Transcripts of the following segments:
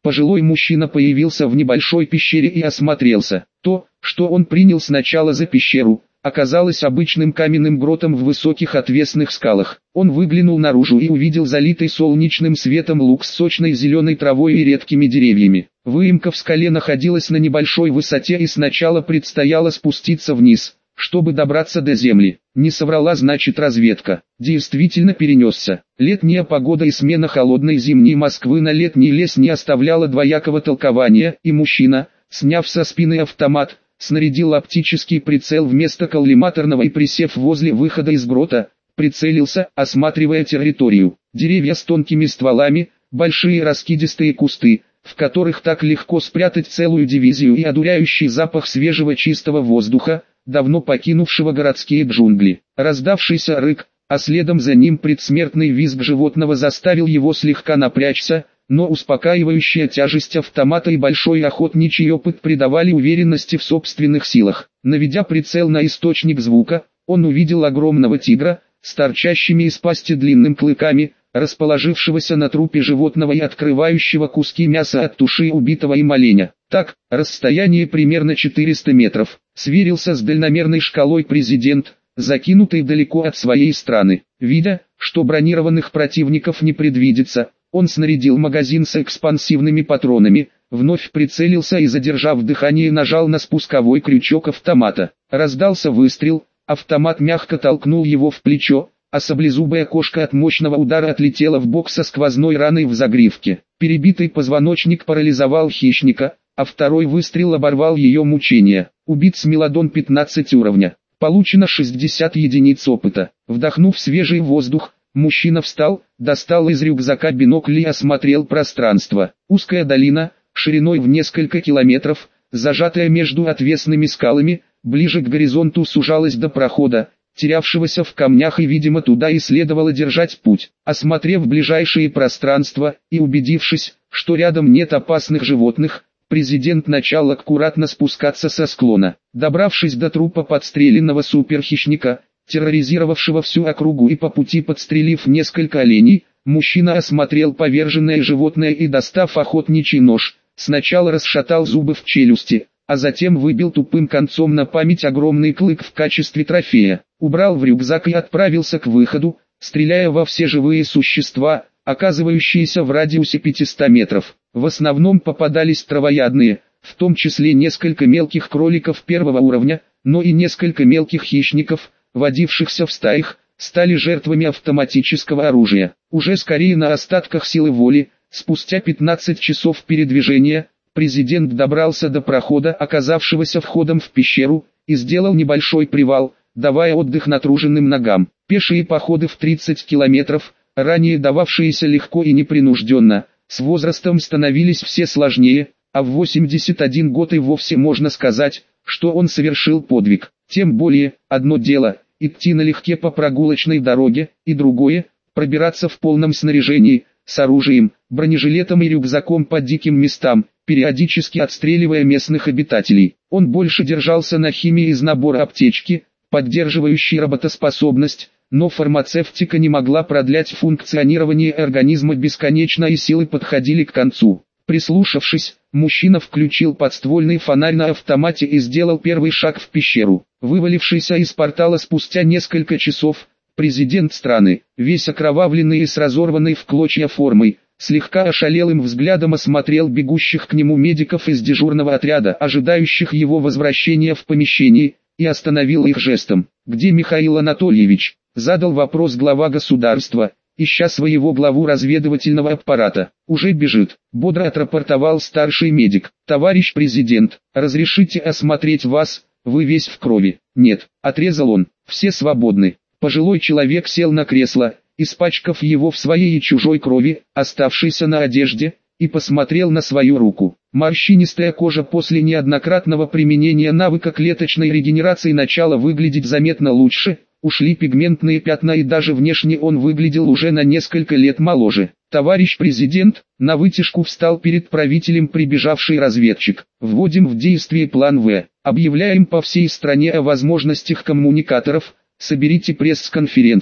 Пожилой мужчина появился в небольшой пещере и осмотрелся. То, что он принял сначала за пещеру, оказалось обычным каменным гротом в высоких отвесных скалах. Он выглянул наружу и увидел залитый солнечным светом луг с сочной зеленой травой и редкими деревьями. Выемка в скале находилась на небольшой высоте и сначала предстояло спуститься вниз, чтобы добраться до земли. Не соврала, значит, разведка. Действительно перенесся. Летняя погода и смена холодной зимней Москвы на летний лес не оставляла двоякого толкования, и мужчина, сняв со спины автомат, снарядил оптический прицел вместо коллиматорного и, присев возле выхода из грота, прицелился, осматривая территорию. Деревья с тонкими стволами, большие раскидистые кусты, в которых так легко спрятать целую дивизию, и одуряющий запах свежего чистого воздуха, давно покинувшего городские джунгли. Раздавшийся рык, а следом за ним предсмертный визг животного заставил его слегка напрячься, но успокаивающая тяжесть автомата и большой охотничий опыт придавали уверенности в собственных силах. Наведя прицел на источник звука, он увидел огромного тигра, с торчащими из пасти длинным клыками, расположившегося на трупе животного и открывающего куски мяса от туши убитого им оленя. Так, расстояние примерно 400 метров, сверился с дальномерной шкалой президент, закинутый далеко от своей страны. Видя, что бронированных противников не предвидится, он снарядил магазин с экспансивными патронами, вновь прицелился и, задержав дыхание, нажал на спусковой крючок автомата. Раздался выстрел, автомат мягко толкнул его в плечо, а саблезубая кошка от мощного удара отлетела в бок со сквозной раной в загривке. Перебитый позвоночник парализовал хищника, а второй выстрел оборвал ее мучения. Убит Смелодон 15 уровня. Получено 60 единиц опыта. Вдохнув свежий воздух, мужчина встал, достал из рюкзака бинокль и осмотрел пространство. Узкая долина, шириной в несколько километров, зажатая между отвесными скалами, ближе к горизонту сужалась до прохода, терявшегося в камнях, и, видимо, туда и следовало держать путь. Осмотрев ближайшие пространства и убедившись, что рядом нет опасных животных, президент начал аккуратно спускаться со склона. Добравшись до трупа подстреленного суперхищника, терроризировавшего всю округу, и по пути подстрелив несколько оленей, мужчина осмотрел поверженное животное и, достав охотничий нож, сначала расшатал зубы в челюсти, а затем выбил тупым концом на память огромный клык в качестве трофея. Убрал в рюкзак и отправился к выходу, стреляя во все живые существа, оказывающиеся в радиусе 500 метров. В основном попадались травоядные, в том числе несколько мелких кроликов первого уровня, но и несколько мелких хищников, водившихся в стаях, стали жертвами автоматического оружия. Уже скорее на остатках силы воли, спустя 15 часов передвижения, президент добрался до прохода, оказавшегося входом в пещеру, и сделал небольшой привал, давая отдых натруженным ногам. Пешие походы в 30 километров, ранее дававшиеся легко и непринужденно, с возрастом становились все сложнее, а в 81 год и вовсе можно сказать, что он совершил подвиг. Тем более, одно дело – идти налегке по прогулочной дороге, и другое – пробираться в полном снаряжении, с оружием, бронежилетом и рюкзаком по диким местам, периодически отстреливая местных обитателей. Он больше держался на химии из набора аптечки, поддерживающей работоспособность, но фармацевтика не могла продлять функционирование организма бесконечно, и силы подходили к концу. Прислушавшись, мужчина включил подствольный фонарь на автомате и сделал первый шаг в пещеру. Вывалившийся из портала спустя несколько часов, президент страны, весь окровавленный и с разорванной в клочья формой, слегка ошалелым взглядом осмотрел бегущих к нему медиков из дежурного отряда, ожидающих его возвращения в помещении, и остановил их жестом. «Где Михаил Анатольевич?» — задал вопрос глава государства, ища своего главу разведывательного аппарата. «Уже бежит», — бодро отрапортовал старший медик. «Товарищ президент, разрешите осмотреть вас, вы весь в крови». «Нет», — отрезал он, — «все свободны». Пожилой человек сел на кресло, испачкав его в своей и чужой крови, оставшейся на одежде, и посмотрел на свою руку. Морщинистая кожа после неоднократного применения навыка клеточной регенерации начала выглядеть заметно лучше, ушли пигментные пятна, и даже внешне он выглядел уже на несколько лет моложе. «Товарищ президент», — на вытяжку встал перед правителем прибежавший разведчик, — «вводим в действие план В, объявляем по всей стране о возможностях коммуникаторов, соберите пресс-конференцию,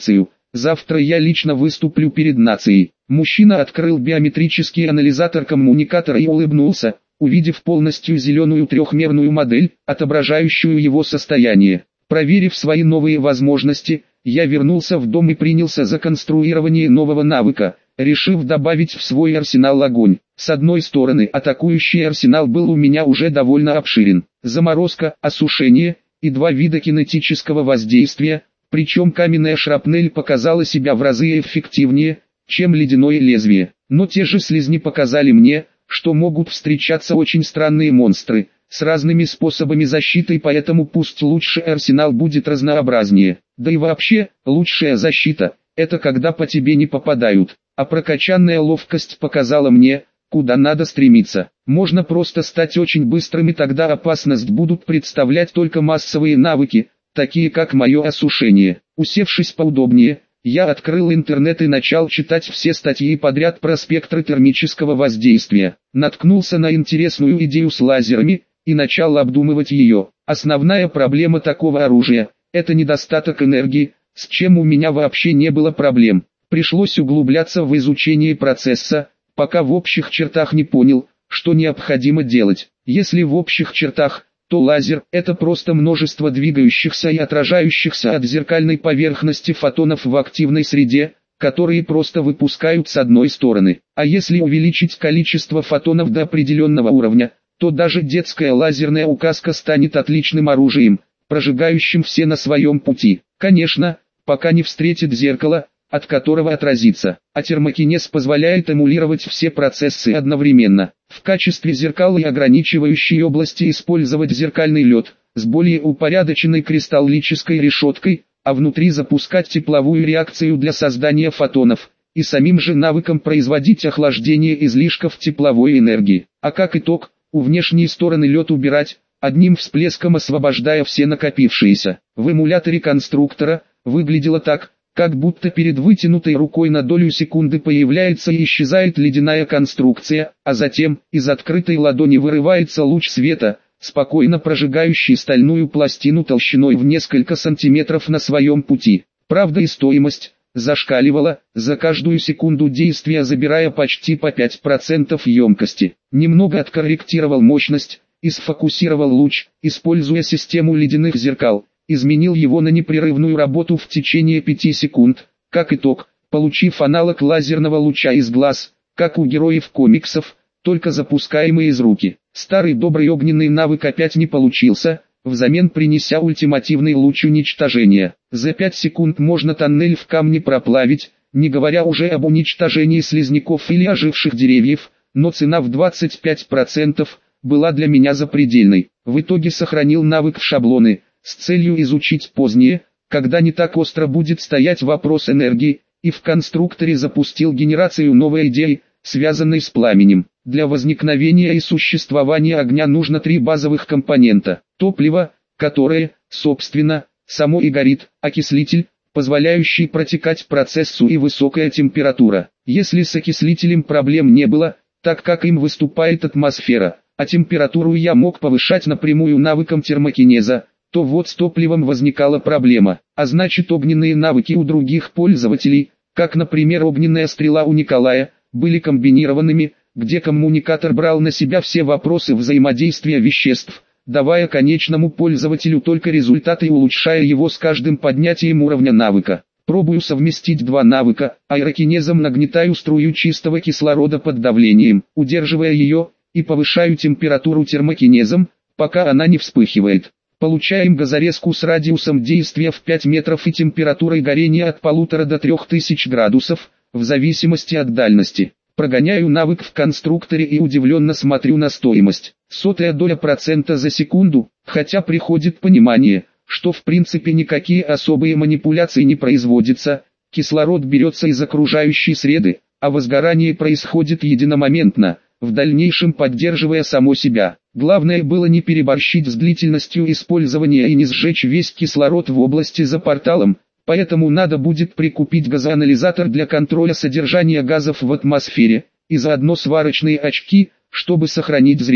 завтра я лично выступлю перед нацией. Мужчина открыл биометрический анализатор коммуникатора и улыбнулся, увидев полностью зеленую трехмерную модель, отображающую его состояние. Проверив свои новые возможности, я вернулся в дом и принялся за конструирование нового навыка, решив добавить в свой арсенал огонь. С одной стороны, атакующий арсенал был у меня уже довольно обширен. Заморозка, осушение и 2 вида кинетического воздействия, причем каменная шрапнель показала себя в разы эффективнее, чем ледяное лезвие. Но те же слизни показали мне, что могут встречаться очень странные монстры, с разными способами защиты, поэтому пусть лучший арсенал будет разнообразнее. Да и вообще, лучшая защита – это когда по тебе не попадают. А прокачанная ловкость показала мне, куда надо стремиться. Можно просто стать очень быстрым, и тогда опасность будут представлять только массовые навыки, такие как мое осушение. Усевшись поудобнее, я открыл интернет и начал читать все статьи подряд про спектры термического воздействия. Наткнулся на интересную идею с лазерами и начал обдумывать ее. Основная проблема такого оружия – это недостаток энергии, с чем у меня вообще не было проблем. Пришлось углубляться в изучение процесса, пока в общих чертах не понял, что необходимо делать. Если в общих чертах, то лазер – это просто множество двигающихся и отражающихся от зеркальной поверхности фотонов в активной среде, которые просто выпускают с одной стороны. А если увеличить количество фотонов до определенного уровня, то даже детская лазерная указка станет отличным оружием, прожигающим все на своем пути. Конечно, пока не встретит зеркало, от которого отразится. А термокинез позволяет эмулировать все процессы одновременно. В качестве зеркал и ограничивающей области использовать зеркальный лед с более упорядоченной кристаллической решеткой, а внутри запускать тепловую реакцию для создания фотонов, и самим же навыком производить охлаждение излишков тепловой энергии. А как итог, у внешней стороны лед убирать, одним всплеском освобождая все накопившиеся. В эмуляторе конструктора выглядело так, как будто перед вытянутой рукой на долю секунды появляется и исчезает ледяная конструкция, а затем из открытой ладони вырывается луч света, спокойно прожигающий стальную пластину толщиной в несколько сантиметров на своем пути. Правда, и стоимость зашкаливала, за каждую секунду действия забирая почти по 5% емкости. Немного откорректировал мощность и сфокусировал луч, используя систему ледяных зеркал. Изменил его на непрерывную работу в течение 5 секунд, как итог, получив аналог лазерного луча из глаз, как у героев комиксов, только запускаемый из руки. Старый добрый огненный навык опять не получился, взамен принеся ультимативный луч уничтожения. За 5 секунд можно тоннель в камне проплавить, не говоря уже об уничтожении слизняков или оживших деревьев, но цена в 25% была для меня запредельной. В итоге сохранил навык в шаблоны, с целью изучить позднее, когда не так остро будет стоять вопрос энергии, и в конструкторе запустил генерацию новой идеи, связанной с пламенем. Для возникновения и существования огня нужно 3 базовых компонента. Топливо, которое, собственно, само и горит, окислитель, позволяющий протекать процессу, и высокая температура. Если с окислителем проблем не было, так как им выступает атмосфера, а температуру я мог повышать напрямую навыком термокинеза, то вот с топливом возникала проблема, а значит огненные навыки у других пользователей, как например огненная стрела у Николая, были комбинированными, где коммуникатор брал на себя все вопросы взаимодействия веществ, давая конечному пользователю только результаты и улучшая его с каждым поднятием уровня навыка. Пробую совместить 2 навыка, аэрокинезом нагнетаю струю чистого кислорода под давлением, удерживая ее, и повышаю температуру термокинезом, пока она не вспыхивает. Получаем газорезку с радиусом действия в 5 метров и температурой горения от 1500 до 3000 градусов, в зависимости от дальности. Прогоняю навык в конструкторе и удивленно смотрю на стоимость. 0,01% за секунду, хотя приходит понимание, что в принципе никакие особые манипуляции не производятся, кислород берется из окружающей среды, а возгорание происходит единомоментно, в дальнейшем поддерживая само себя. Главное было не переборщить с длительностью использования и не сжечь весь кислород в области за порталом, поэтому надо будет прикупить газоанализатор для контроля содержания газов в атмосфере, и заодно сварочные очки, чтобы сохранить зрение.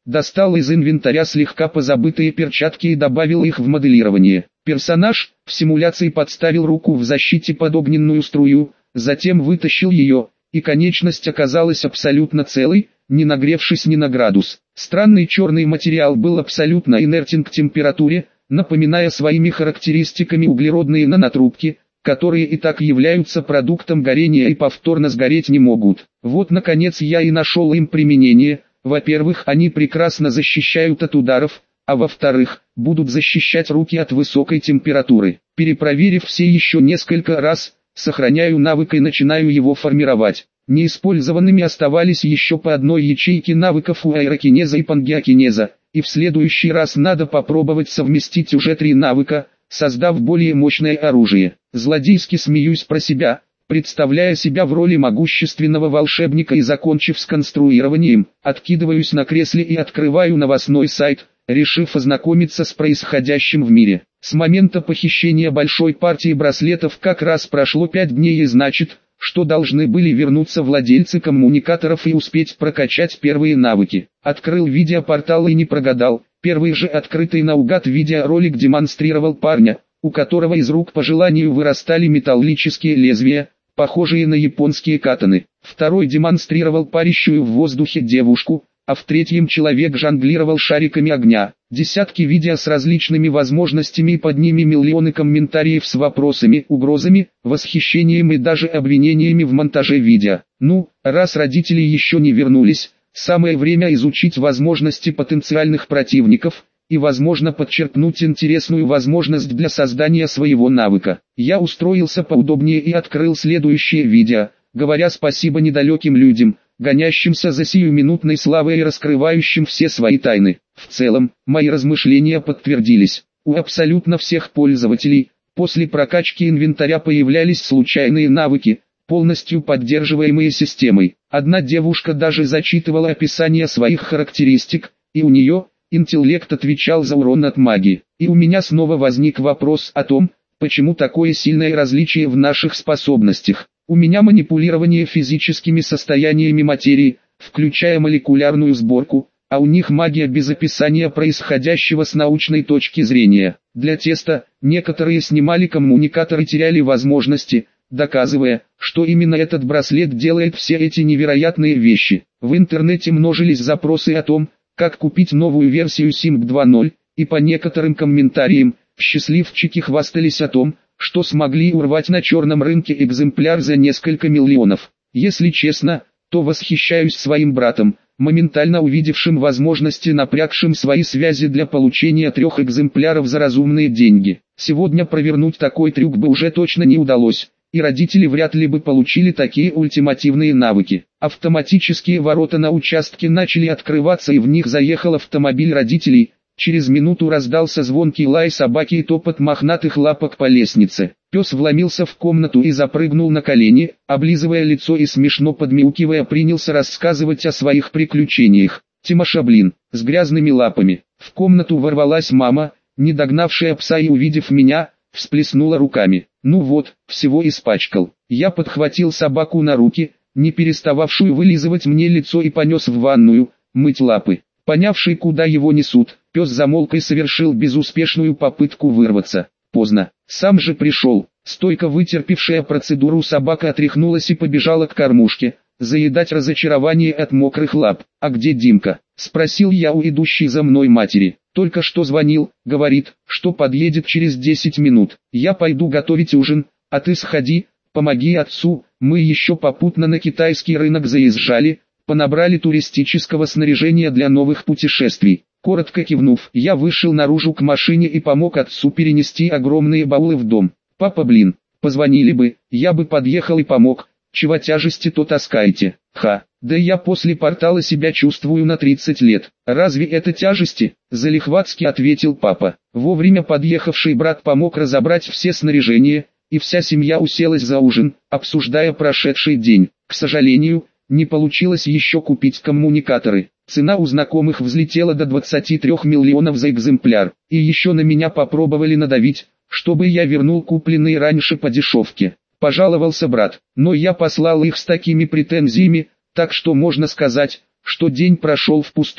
достал из инвентаря слегка позабытые перчатки и добавил их в моделирование. Персонаж в симуляции подставил руку в защите под огненную струю, затем вытащил ее, и конечность оказалась абсолютно целой, не нагревшись ни на градус. Странный черный материал был абсолютно инертен к температуре, напоминая своими характеристиками углеродные нанотрубки, которые и так являются продуктом горения и повторно сгореть не могут. Вот наконец я и нашел им применение. Во-первых, они прекрасно защищают от ударов, а во-вторых, будут защищать руки от высокой температуры. Перепроверив все еще несколько раз, сохраняю навык и начинаю его формировать. Неиспользованными оставались еще по одной ячейке навыков у аэрокинеза и пангеокинеза, и в следующий раз надо попробовать совместить уже 3 навыка, создав более мощное оружие. Злодейски смеюсь про себя, представляя себя в роли могущественного волшебника и закончив с конструированием, откидываюсь на кресле и открываю новостной сайт, решив ознакомиться с происходящим в мире. С момента похищения большой партии браслетов как раз прошло 5 дней и значит, что должны были вернуться владельцы коммуникаторов и успеть прокачать первые навыки. Открыл видеопортал и не прогадал. Первый же открытый наугад видеоролик демонстрировал парня, у которого из рук по желанию вырастали металлические лезвия, похожие на японские катаны. Второй демонстрировал парящую в воздухе девушку, а в третьем человек жонглировал шариками огня. Десятки видео с различными возможностями и под ними миллионы комментариев с вопросами, угрозами, восхищением и даже обвинениями в монтаже видео. Ну, раз родители еще не вернулись, самое время изучить возможности потенциальных противников и, возможно, подчеркнуть интересную возможность для создания своего навыка. Я устроился поудобнее и открыл следующее видео, говоря спасибо недалеким людям, гонящимся за сиюминутной славой и раскрывающим все свои тайны. В целом, мои размышления подтвердились. У абсолютно всех пользователей, после прокачки инвентаря появлялись случайные навыки, полностью поддерживаемые системой. Одна девушка даже зачитывала описание своих характеристик, и у нее интеллект отвечал за урон от магии. И у меня снова возник вопрос о том, почему такое сильное различие в наших способностях. У меня манипулирование физическими состояниями материи, включая молекулярную сборку, а у них магия без описания происходящего с научной точки зрения. Для теста, некоторые снимали коммуникатор и теряли возможности, доказывая, что именно этот браслет делает все эти невероятные вещи. В интернете множились запросы о том, как купить новую версию Simp 2.0, и по некоторым комментариям, счастливчики хвастались о том, что смогли урвать на черном рынке экземпляр за несколько миллионов. Если честно, то восхищаюсь своим братом, моментально увидевшим возможности, напрягшим свои связи для получения 3 экземпляров за разумные деньги. Сегодня провернуть такой трюк бы уже точно не удалось, и родители вряд ли бы получили такие ультимативные навыки. Автоматические ворота на участке начали открываться, и в них заехал автомобиль родителей. Через минуту раздался звонкий лай собаки и топот мохнатых лапок по лестнице. Пес вломился в комнату и запрыгнул на колени, облизывая лицо и смешно подмяукивая принялся рассказывать о своих приключениях. Тимоша, блин, с грязными лапами. В комнату ворвалась мама, не догнавшая пса, и увидев меня, всплеснула руками. Ну вот, всего испачкал. Я подхватил собаку на руки, не перестававшую вылизывать мне лицо, и понес в ванную, мыть лапы. Понявший, куда его несут, пес замолк и совершил безуспешную попытку вырваться. Поздно. Сам же пришел. Стойко вытерпевшая процедуру собака отряхнулась и побежала к кормушке, заедать разочарование от мокрых лап. «А где Димка?» — спросил я у идущей за мной матери. «Только что звонил, говорит, что подъедет через 10 минут. Я пойду готовить ужин, а ты сходи, помоги отцу». Мы еще попутно на китайский рынок заезжали, понабрали туристического снаряжения для новых путешествий. Коротко кивнув, я вышел наружу к машине и помог отцу перенести огромные баулы в дом. «Папа, блин, позвонили бы, я бы подъехал и помог, чего тяжести-то таскаете?» «Ха, да я после портала себя чувствую на 30 лет. Разве это тяжести?» — залихватски ответил папа. Вовремя подъехавший брат помог разобрать все снаряжения, и вся семья уселась за ужин, обсуждая прошедший день. К сожалению, не получилось еще купить коммуникаторы. Цена у знакомых взлетела до 23 миллионов за экземпляр, и еще на меня попробовали надавить, чтобы я вернул купленные раньше по дешевке. Пожаловался брат, но я послал их с такими претензиями, так что можно сказать, что день прошел впустую.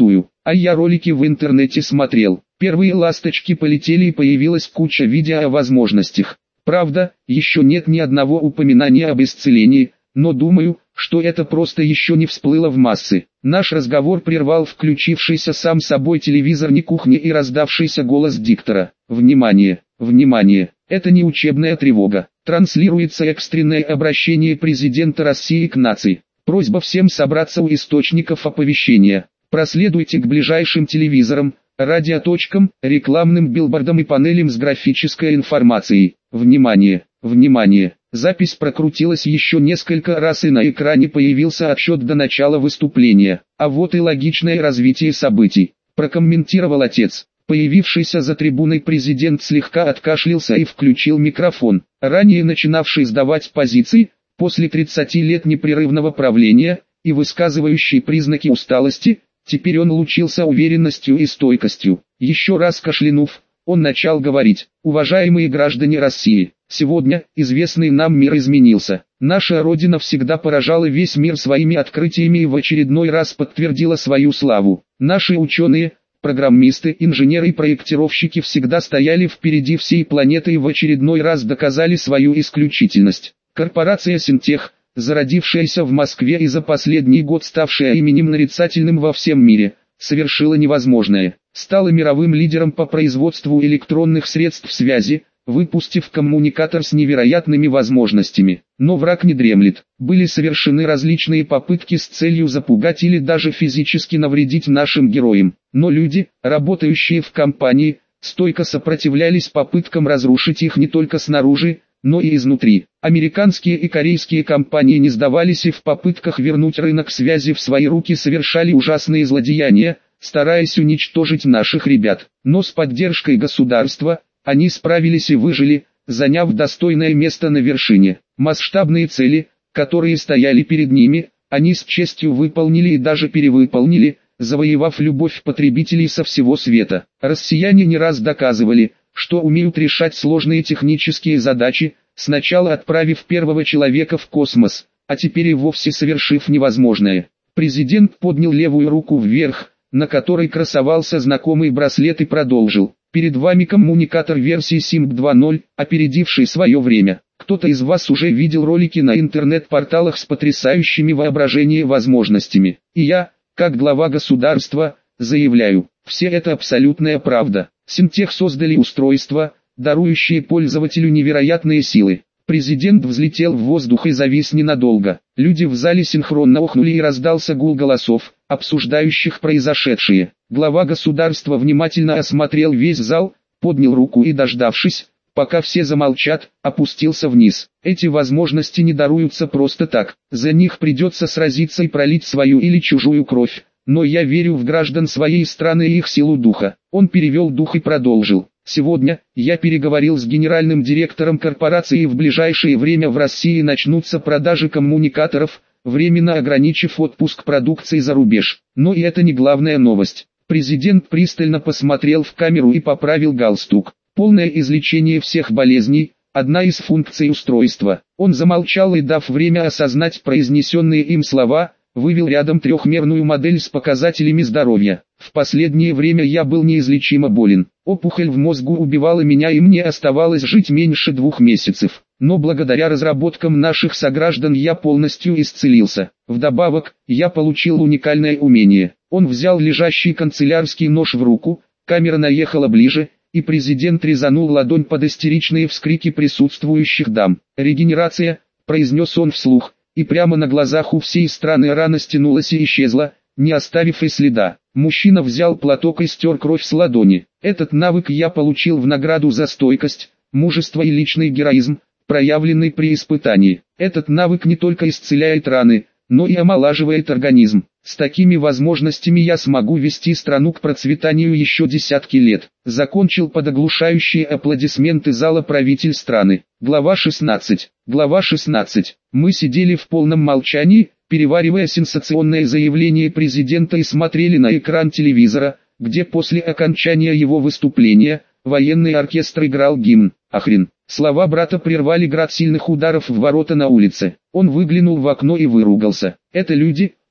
А я ролики в интернете смотрел. Первые ласточки полетели и появилась куча видео о возможностях. Правда, еще нет ни одного упоминания об исцелении, но думаю, что это просто еще не всплыло в массы. Наш разговор прервал включившийся сам собой телевизор на кухне и раздавшийся голос диктора. Внимание! Внимание! Это не учебная тревога. Транслируется экстренное обращение президента России к нации. Просьба всем собраться у источников оповещения. Проследуйте к ближайшим телевизорам, радиоточкам, рекламным билбордам и панелям с графической информацией. Внимание! Внимание! Запись прокрутилась еще несколько раз и на экране появился отсчет до начала выступления. А вот и логичное развитие событий, прокомментировал отец. Появившийся за трибуной президент слегка откашлялся и включил микрофон. Ранее начинавший сдавать позиции, после 30 лет непрерывного правления, и высказывающий признаки усталости, теперь он лучился уверенностью и стойкостью. Еще раз кашлянув, он начал говорить: «Уважаемые граждане России, сегодня известный нам мир изменился. Наша Родина всегда поражала весь мир своими открытиями и в очередной раз подтвердила свою славу. Наши ученые, программисты, инженеры и проектировщики всегда стояли впереди всей планеты и в очередной раз доказали свою исключительность. Корпорация Синтех, зародившаяся в Москве и за последний год ставшая именем нарицательным во всем мире, совершила невозможное. Стала мировым лидером по производству электронных средств связи, выпустив коммуникатор с невероятными возможностями. Но враг не дремлет. Были совершены различные попытки с целью запугать или даже физически навредить нашим героям. Но люди, работающие в компании, стойко сопротивлялись попыткам разрушить их не только снаружи, но и изнутри. Американские и корейские компании не сдавались и в попытках вернуть рынок связи в свои руки совершали ужасные злодеяния, стараясь уничтожить наших ребят. Но с поддержкой государства они справились и выжили, заняв достойное место на вершине. Масштабные цели, которые стояли перед ними, они с честью выполнили и даже перевыполнили, завоевав любовь потребителей со всего света. Россияне не раз доказывали, что умеют решать сложные технические задачи, сначала отправив первого человека в космос, а теперь и вовсе совершив невозможное. Президент поднял левую руку вверх, на которой красовался знакомый браслет, и продолжил: «Перед вами коммуникатор версии SIMP 2.0, опередивший свое время. Кто-то из вас уже видел ролики на интернет-порталах с потрясающими воображение возможностями. И я, как глава государства, заявляю, все это абсолютная правда. Синтех создали устройства, дарующие пользователю невероятные силы». Президент взлетел в воздух и завис ненадолго. Люди в зале синхронно охнули и раздался гул голосов, обсуждающих произошедшее. Глава государства внимательно осмотрел весь зал, поднял руку и, дождавшись, пока все замолчат, опустился вниз. Эти возможности не даруются просто так. За них придется сразиться и пролить свою или чужую кровь. Но я верю в граждан своей страны и их силу духа. Он перевел дух и продолжил: «Сегодня я переговорил с генеральным директором корпорации, и в ближайшее время в России начнутся продажи коммуникаторов, временно ограничив отпуск продукции за рубеж. Но и это не главная новость». Президент пристально посмотрел в камеру и поправил галстук. «Полное излечение всех болезней – одна из функций устройства». Он замолчал и, дав время осознать произнесенные им слова, вывел рядом трехмерную модель с показателями здоровья. «В последнее время я был неизлечимо болен. Опухоль в мозгу убивала меня, и мне оставалось жить меньше 2 месяцев. Но благодаря разработкам наших сограждан я полностью исцелился. Вдобавок, я получил уникальное умение». Он взял лежащий канцелярский нож в руку, камера наехала ближе, и президент резанул ладонь под истеричные вскрики присутствующих дам. «Регенерация», — произнес он вслух, и прямо на глазах у всей страны рана стянулась и исчезла, не оставив и следа. Мужчина взял платок и стер кровь с ладони. «Этот навык я получил в награду за стойкость, мужество и личный героизм, проявленный при испытании. Этот навык не только исцеляет раны, но и омолаживает организм. С такими возможностями я смогу вести страну к процветанию еще десятки лет». Закончил под оглушающие аплодисменты зала правитель страны. Глава 16. Глава 16. Мы сидели в полном молчании, переваривая сенсационное заявление президента, и смотрели на экран телевизора, где после окончания его выступления военный оркестр играл гимн. «Охрен». Слова брата прервали град сильных ударов в ворота на улице. Он выглянул в окно и выругался. «Это люди,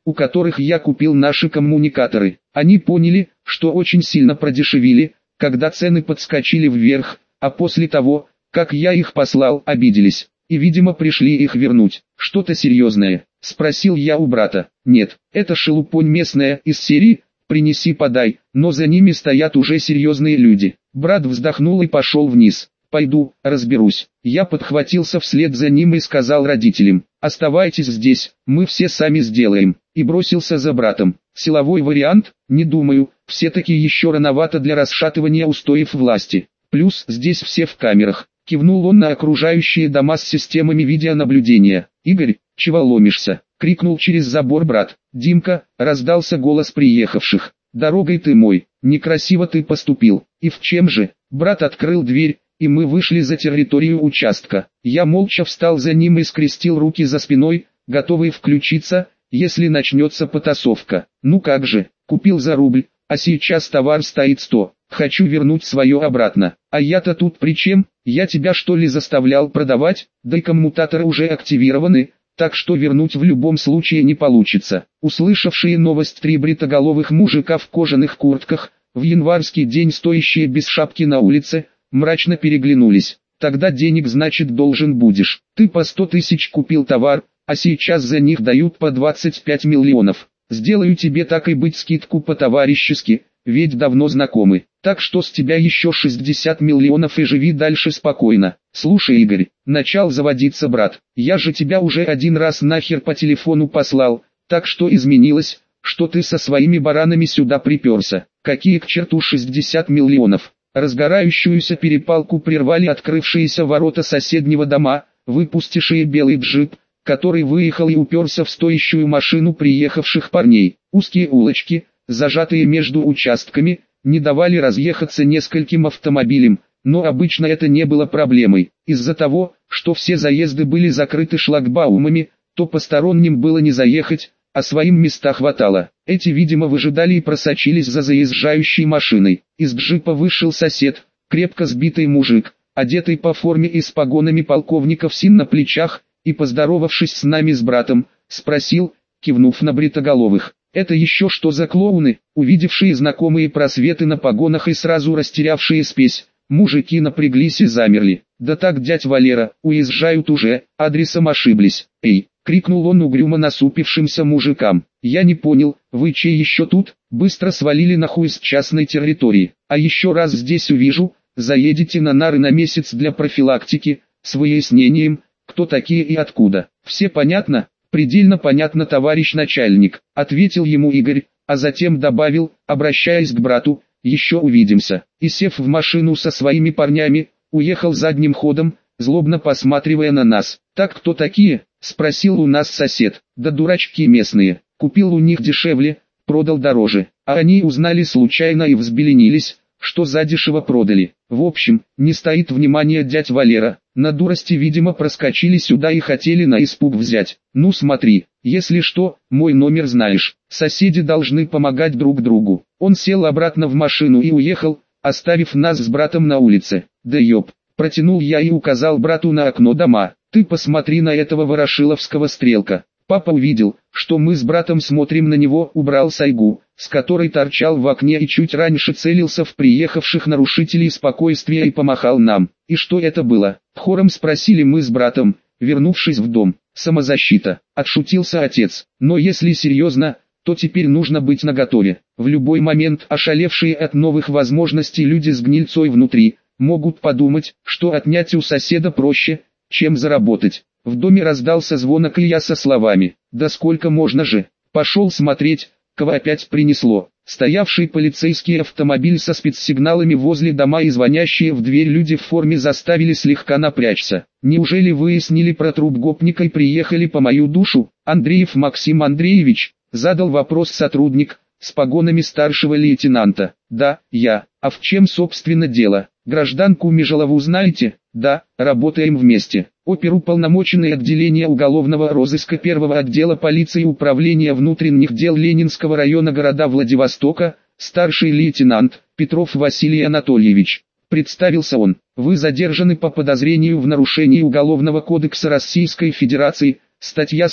у которых я купил наши коммуникаторы. Они поняли, что очень сильно продешевили, когда цены подскочили вверх, а после того, как я их послал, обиделись. И, видимо, пришли их вернуть. Что-то серьезное? Спросил я у брата. Нет, это шелупонь местная, из серии «принеси подай», но за ними стоят уже серьезные люди. Брат вздохнул и пошел вниз. Пойду, разберусь. Я подхватился вслед за ним и сказал родителям: оставайтесь здесь, мы все сами сделаем. И бросился за братом. Силовой вариант? Не думаю, все-таки еще рановато для расшатывания устоев власти. Плюс здесь все в камерах. Кивнул он на окружающие дома с системами видеонаблюдения. «Игорь, чего ломишься?» — крикнул через забор брат. «Димка», — раздался голос приехавших. «Дорогой ты мой, некрасиво ты поступил». «И в чем же?» Брат открыл дверь, и мы вышли за территорию участка. Я молча встал за ним и скрестил руки за спиной, готовый включиться, если начнется потасовка. Ну как же, купил за рубль, а сейчас товар стоит 100. Хочу вернуть свое обратно. А я-то тут при чем? Я тебя что ли заставлял продавать? Да и коммутаторы уже активированы, так что вернуть в любом случае не получится. Услышавшие новость 3 бритоголовых мужика в кожаных куртках, в январский день стоящие без шапки на улице, мрачно переглянулись. Тогда денег, значит, должен будешь. Ты по 100 тысяч купил товар, а сейчас за них дают по 25 миллионов. Сделаю тебе так и быть скидку по-товарищески, ведь давно знакомы. Так что с тебя еще 60 миллионов и живи дальше спокойно. Слушай, Игорь, начал заводиться брат. Я же тебя уже один раз нахер по телефону послал, так что изменилось, что ты со своими баранами сюда приперся. Какие к черту 60 миллионов? Разгорающуюся перепалку прервали открывшиеся ворота соседнего дома, выпустившие белый джип, который выехал и уперся в стоящую машину приехавших парней. Узкие улочки, зажатые между участками, не давали разъехаться нескольким автомобилям, но обычно это не было проблемой. Из-за того, что все заезды были закрыты шлагбаумами, то посторонним было не заехать, а своим места хватало. Эти, видимо, выжидали и просочились за заезжающей машиной. Из джипа вышел сосед, крепко сбитый мужик, одетый по форме и с погонами полковников СИН на плечах, и, поздоровавшись с нами с братом, спросил, кивнув на бритоголовых: «Это еще что за клоуны?» Увидевшие знакомые просветы на погонах и сразу растерявшие спесь, мужики напряглись и замерли. «Да так, дядь Валера, уезжают уже, адресом ошиблись». «Эй!» — крикнул он угрюмо насупившимся мужикам. «Я не понял, вы чей еще тут?» Быстро свалили нахуй с частной территории. «А еще раз здесь увижу, заедете на нары на месяц для профилактики, с выяснением, кто такие и откуда». «Все понятно?» «Предельно понятно, товарищ начальник», — ответил ему Игорь, а затем добавил, обращаясь к брату: «Еще увидимся». И, сев в машину со своими парнями, уехал задним ходом, злобно посматривая на нас. «Так кто такие?» — спросил у нас сосед. «Да дурачки местные, купил у них дешевле, продал дороже, а они узнали случайно и взбеленились, что задешево продали. В общем, не стоит внимания дядь Валера, на дурости, видимо, проскочили сюда и хотели на испуг взять. Ну смотри, если что, мой номер знаешь, соседи должны помогать друг другу». Он сел обратно в машину и уехал, оставив нас с братом на улице. «Да ёп», протянул я и указал брату на окно дома. «Ты посмотри на этого ворошиловского стрелка». Папа увидел, что мы с братом смотрим на него, убрал сайгу, с которой торчал в окне, и чуть раньше целился в приехавших нарушителей спокойствия и помахал нам. «И что это было?» — хором спросили мы с братом, вернувшись в дом. «Самозащита», — отшутился отец. «Но если серьезно, то теперь нужно быть наготове. В любой момент ошалевшие от новых возможностей люди с гнильцой внутри могут подумать, что отнять у соседа проще, чем заработать». В доме раздался звонок, и я со словами: «Да сколько можно же?» пошел смотреть, кого опять принесло. Стоявший полицейский автомобиль со спецсигналами возле дома и звонящие в дверь люди в форме заставили слегка напрячься. «Неужели выяснили про труп гопника и приехали по мою душу?» «Андреев Максим Андреевич?» — задал вопрос сотрудник с погонами старшего лейтенанта. «Да, я. А в чем собственно дело? Гражданку Межелову знаете?» «Да, работаем вместе». Оперуполномоченный отделения уголовного розыска первого отдела полиции управления внутренних дел Ленинского района города Владивостока, старший лейтенант Петров Василий Анатольевич. Представился он. «Вы задержаны по подозрению в нарушении Уголовного кодекса Российской Федерации, Статья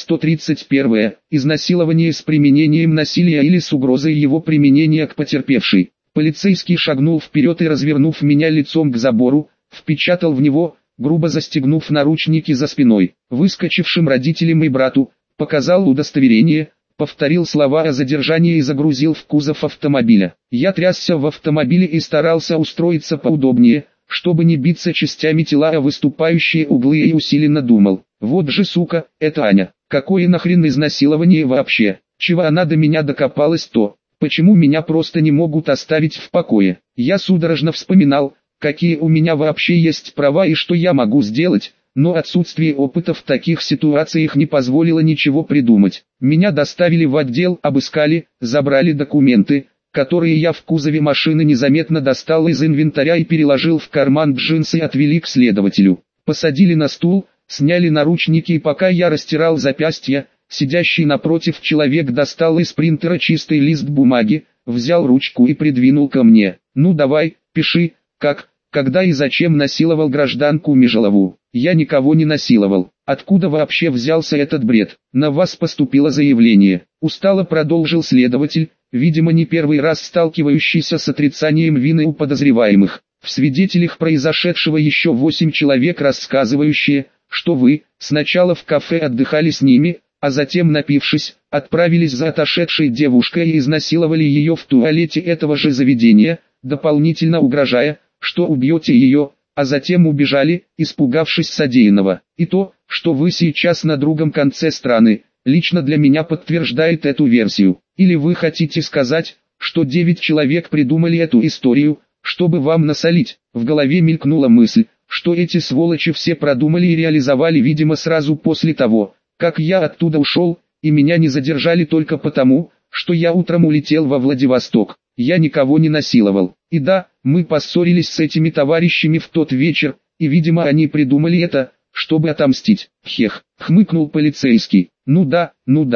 131. Изнасилование с применением насилия или с угрозой его применения к потерпевшей. Полицейский шагнул вперед и, развернув меня лицом к забору, впечатал в него, грубо застегнув наручники за спиной. Выскочившим родителям и брату показал удостоверение, повторил слова о задержании и загрузил в кузов автомобиля. Я трясся в автомобиле и старался устроиться поудобнее, чтобы не биться частями тела о выступающие углы, и усиленно думал: вот же сука, это Аня. Какое нахрен изнасилование вообще? Чего она до меня докопалась-то? Почему меня просто не могут оставить в покое? Я судорожно вспоминал, какие у меня вообще есть права и что я могу сделать, но отсутствие опыта в таких ситуациях не позволило ничего придумать. Меня доставили в отдел, обыскали, забрали документы, которые я в кузове машины незаметно достал из инвентаря и переложил в карман джинсы, и отвели к следователю. Посадили на стул, сняли наручники, и пока я растирал запястья, сидящий напротив человек достал из принтера чистый лист бумаги, взял ручку и придвинул ко мне. Ну давай, пиши, как, когда и зачем насиловал гражданку Межелову. Я никого не насиловал. Откуда вообще взялся этот бред? На вас поступило заявление. Устало продолжил следователь, видимо не первый раз сталкивающийся с отрицанием вины у подозреваемых. В свидетелях произошедшего еще 8 человек, рассказывающие, что вы сначала в кафе отдыхали с ними, а затем, напившись, отправились за отошедшей девушкой и изнасиловали ее в туалете этого же заведения, дополнительно угрожая, что убьете ее, а затем убежали, испугавшись содеянного. И то, что вы сейчас на другом конце страны, лично для меня подтверждает эту версию. Или вы хотите сказать, что 9 человек придумали эту историю, чтобы вам насолить? В голове мелькнула мысль, что эти сволочи все продумали и реализовали, видимо, сразу после того, как я оттуда ушел, и меня не задержали только потому, что я утром улетел во Владивосток. Я никого не насиловал. И да, мы поссорились с этими товарищами в тот вечер, и видимо они придумали это, чтобы отомстить. Хех, хмыкнул полицейский. Ну да,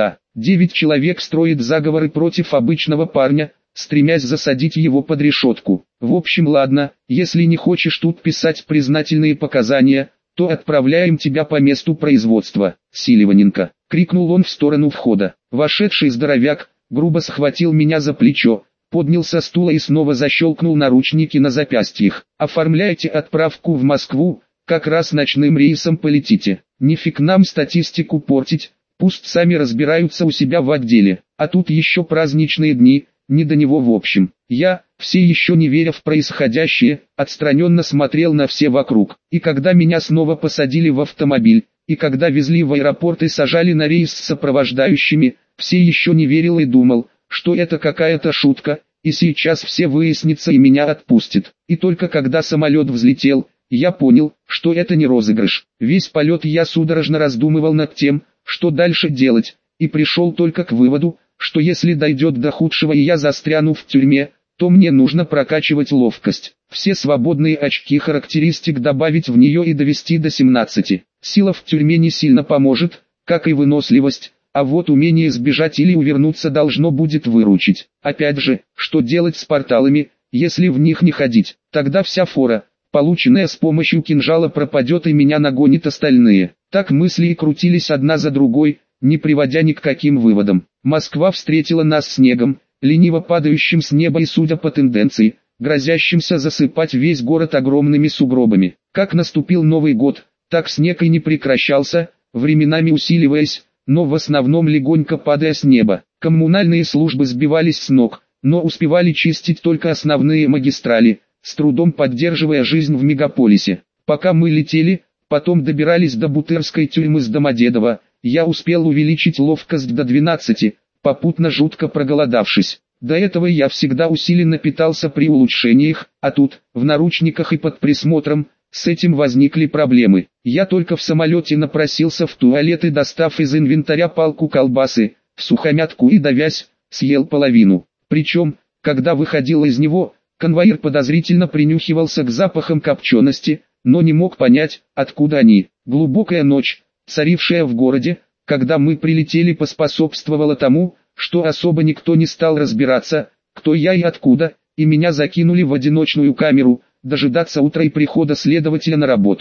9 человек строят заговоры против обычного парня, стремясь засадить его под решетку. В общем, ладно, если не хочешь тут писать признательные показания, то отправляем тебя по месту производства. Силиваненко, крикнул он в сторону входа. Вошедший здоровяк грубо схватил меня за плечо, поднял со стула и снова защелкнул наручники на запястьях. Оформляйте отправку в Москву, как раз ночным рейсом полетите. Нифиг нам статистику портить, пусть сами разбираются у себя в отделе. А тут еще праздничные дни, не до него в общем. Я, все еще не веря в происходящее, отстраненно смотрел на все вокруг. И когда меня снова посадили в автомобиль, и когда везли в аэропорт и сажали на рейс с сопровождающими, все еще не верил и думал, что это какая-то шутка, и сейчас все выяснится и меня отпустят. И только когда самолет взлетел, я понял, что это не розыгрыш. Весь полет я судорожно раздумывал над тем, что дальше делать, и пришел только к выводу, что если дойдет до худшего и я застряну в тюрьме, то мне нужно прокачивать ловкость. Все свободные очки характеристик добавить в нее и довести до 17. Сила в тюрьме не сильно поможет, как и выносливость. А вот умение сбежать или увернуться должно будет выручить. Опять же, что делать с порталами, если в них не ходить? Тогда вся фора, полученная с помощью кинжала, пропадет и меня нагонит остальные. Так мысли и крутились одна за другой, не приводя ни к каким выводам. Москва встретила нас снегом, лениво падающим с неба и, судя по тенденции, грозящимся засыпать весь город огромными сугробами. Как наступил Новый год, так снег и не прекращался, временами усиливаясь, но в основном легонько падая с неба. Коммунальные службы сбивались с ног, но успевали чистить только основные магистрали, с трудом поддерживая жизнь в мегаполисе. Пока мы летели, потом добирались до Бутырской тюрьмы с Домодедово, я успел увеличить ловкость до 12, попутно жутко проголодавшись. До этого я всегда усиленно питался при улучшениях, а тут, в наручниках и под присмотром, с этим возникли проблемы. Я только в самолете напросился в туалет и, достав из инвентаря палку колбасы, всухомятку и давясь, съел половину. Причем, когда выходил из него, конвоир подозрительно принюхивался к запахам копчености, но не мог понять, откуда они. Глубокая ночь, царившая в городе, когда мы прилетели, поспособствовала тому, что особо никто не стал разбираться, кто я и откуда, и меня закинули в одиночную камеру, дожидаться утра и прихода следователя на работу.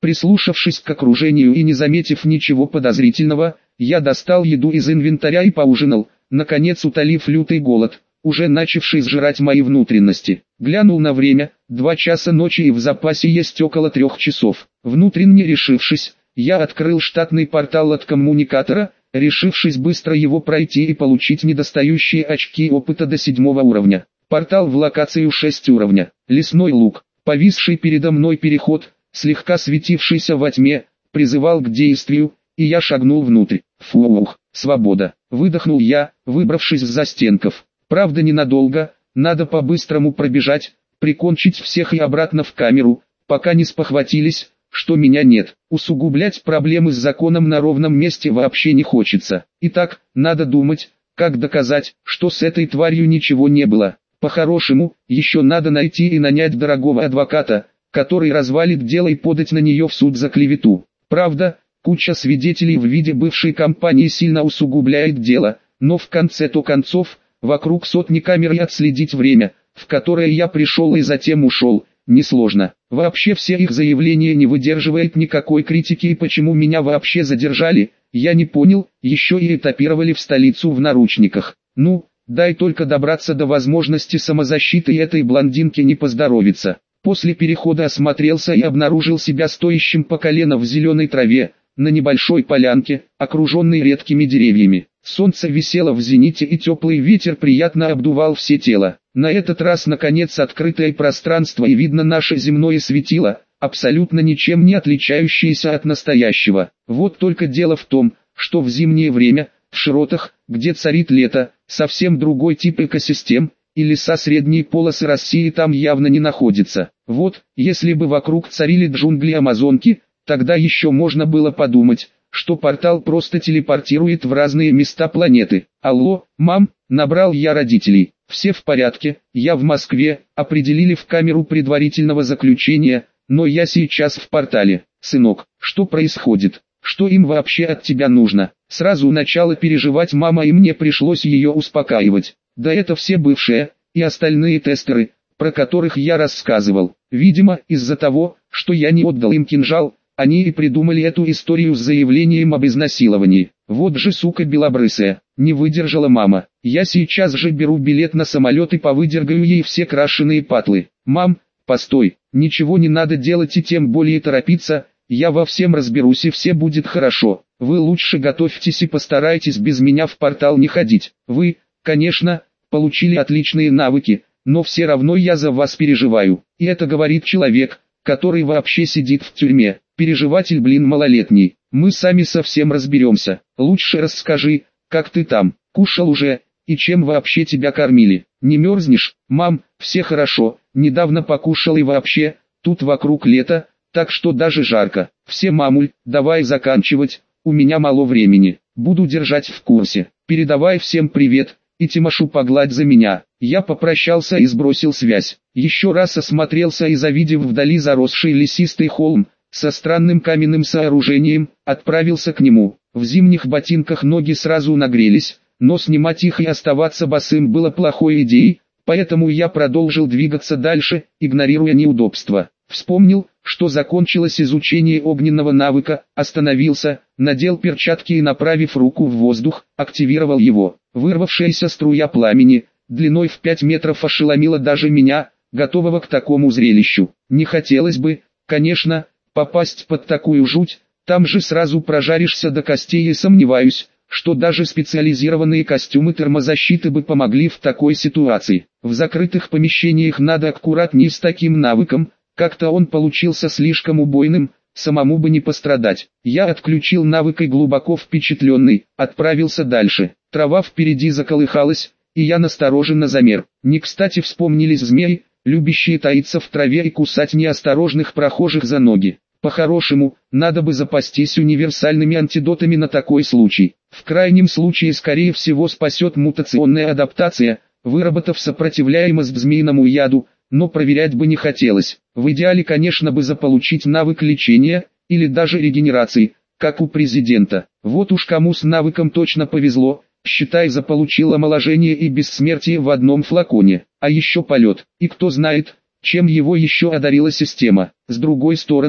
Прислушавшись к окружению и не заметив ничего подозрительного, я достал еду из инвентаря и поужинал, наконец утолив лютый голод, уже начавший сжирать мои внутренности. Глянул на время, 2 часа ночи и в запасе есть около 3 часов. Внутренне решившись, я открыл штатный портал от коммуникатора, решившись быстро его пройти и получить недостающие очки опыта до 7 уровня. Портал в локацию 6 уровня. Лесной луг, повисший передо мной переход, слегка светившийся во тьме, призывал к действию, и я шагнул внутрь. Фух, свобода. Выдохнул я, выбравшись из застенков. Правда ненадолго, надо по-быстрому пробежать, прикончить всех и обратно в камеру, пока не спохватились, что меня нет. Усугублять проблемы с законом на ровном месте вообще не хочется. Итак, надо думать, как доказать, что с этой тварью ничего не было. По-хорошему, еще надо найти и нанять дорогого адвоката, который развалит дело и подать на нее в суд за клевету. Правда, куча свидетелей в виде бывшей компании сильно усугубляет дело, но в конце-то концов, вокруг сотни камер и отследить время, в которое я пришел и затем ушел, несложно. Вообще все их заявления не выдерживает никакой критики, и почему меня вообще задержали, я не понял, еще и этапировали в столицу в наручниках. Ну, дай только добраться до возможности самозащиты и этой блондинке не поздоровится. После перехода осмотрелся и обнаружил себя стоящим по колено в зеленой траве, на небольшой полянке, окруженной редкими деревьями. Солнце висело в зените и теплый ветер приятно обдувал все тело. На этот раз наконец открытое пространство и видно наше земное светило, абсолютно ничем не отличающееся от настоящего. Вот только дело в том, что в зимнее время, в широтах, где царит лето, совсем другой тип экосистем, и леса средней полосы России там явно не находится. Вот, если бы вокруг царили джунгли Амазонки, тогда еще можно было подумать, что портал просто телепортирует в разные места планеты. Алло, мам, набрал я родителей. Все в порядке, я в Москве, определили в камеру предварительного заключения, но я сейчас в портале. Сынок, что происходит? Что им вообще от тебя нужно? Сразу начала переживать мама, и мне пришлось ее успокаивать. Да это все бывшие, и остальные тестеры, про которых я рассказывал. Видимо, из-за того, что я не отдал им кинжал, они и придумали эту историю с заявлением об изнасиловании. Вот же сука белобрысая, не выдержала мама. Я сейчас же беру билет на самолет и повыдергаю ей все крашеные патлы. Мам, постой, ничего не надо делать и тем более торопиться, я во всем разберусь и все будет хорошо. Вы лучше готовьтесь и постарайтесь без меня в портал не ходить. Вы, конечно, получили отличные навыки, но все равно я за вас переживаю. И это говорит человек, который вообще сидит в тюрьме. Переживатель, блин, малолетний. Мы сами совсем разберемся. Лучше расскажи, как ты там, кушал уже, и чем вообще тебя кормили. Не мерзнешь? Мам, все хорошо, недавно покушал и вообще, тут вокруг лето, так что даже жарко. Все, мамуль, давай заканчивать, у меня мало времени. Буду держать в курсе. Передавай всем привет, и Тимошу погладь за меня. Я попрощался и сбросил связь. Еще раз осмотрелся и, завидев вдали заросший лесистый холм, со странным каменным сооружением, отправился к нему. В зимних ботинках ноги сразу нагрелись, но снимать их и оставаться босым было плохой идеей, поэтому я продолжил двигаться дальше, игнорируя неудобства. Вспомнил, что закончилось изучение огненного навыка, остановился, надел перчатки и, направив руку в воздух, активировал его. Вырвавшаяся струя пламени, длиной в 5 метров, ошеломила даже меня, готового к такому зрелищу. Не хотелось бы, конечно, попасть под такую жуть, там же сразу прожаришься до костей, и сомневаюсь, что даже специализированные костюмы термозащиты бы помогли в такой ситуации. В закрытых помещениях надо аккуратнее с таким навыком, как-то он получился слишком убойным, самому бы не пострадать. Я отключил навык и, глубоко впечатленный, отправился дальше. Трава впереди заколыхалась, и я настороженно замер. Не кстати вспомнились змеи, любящие таиться в траве и кусать неосторожных прохожих за ноги. По-хорошему, надо бы запастись универсальными антидотами на такой случай. В крайнем случае, скорее всего, спасет мутационная адаптация, выработав сопротивляемость змеиному яду, но проверять бы не хотелось. В идеале, конечно, бы заполучить навык лечения, или даже регенерации, как у президента. Вот уж кому с навыком точно повезло, считай, заполучил омоложение и бессмертие в одном флаконе. А еще полет, и кто знает, чем его еще одарила система. С другой стороны,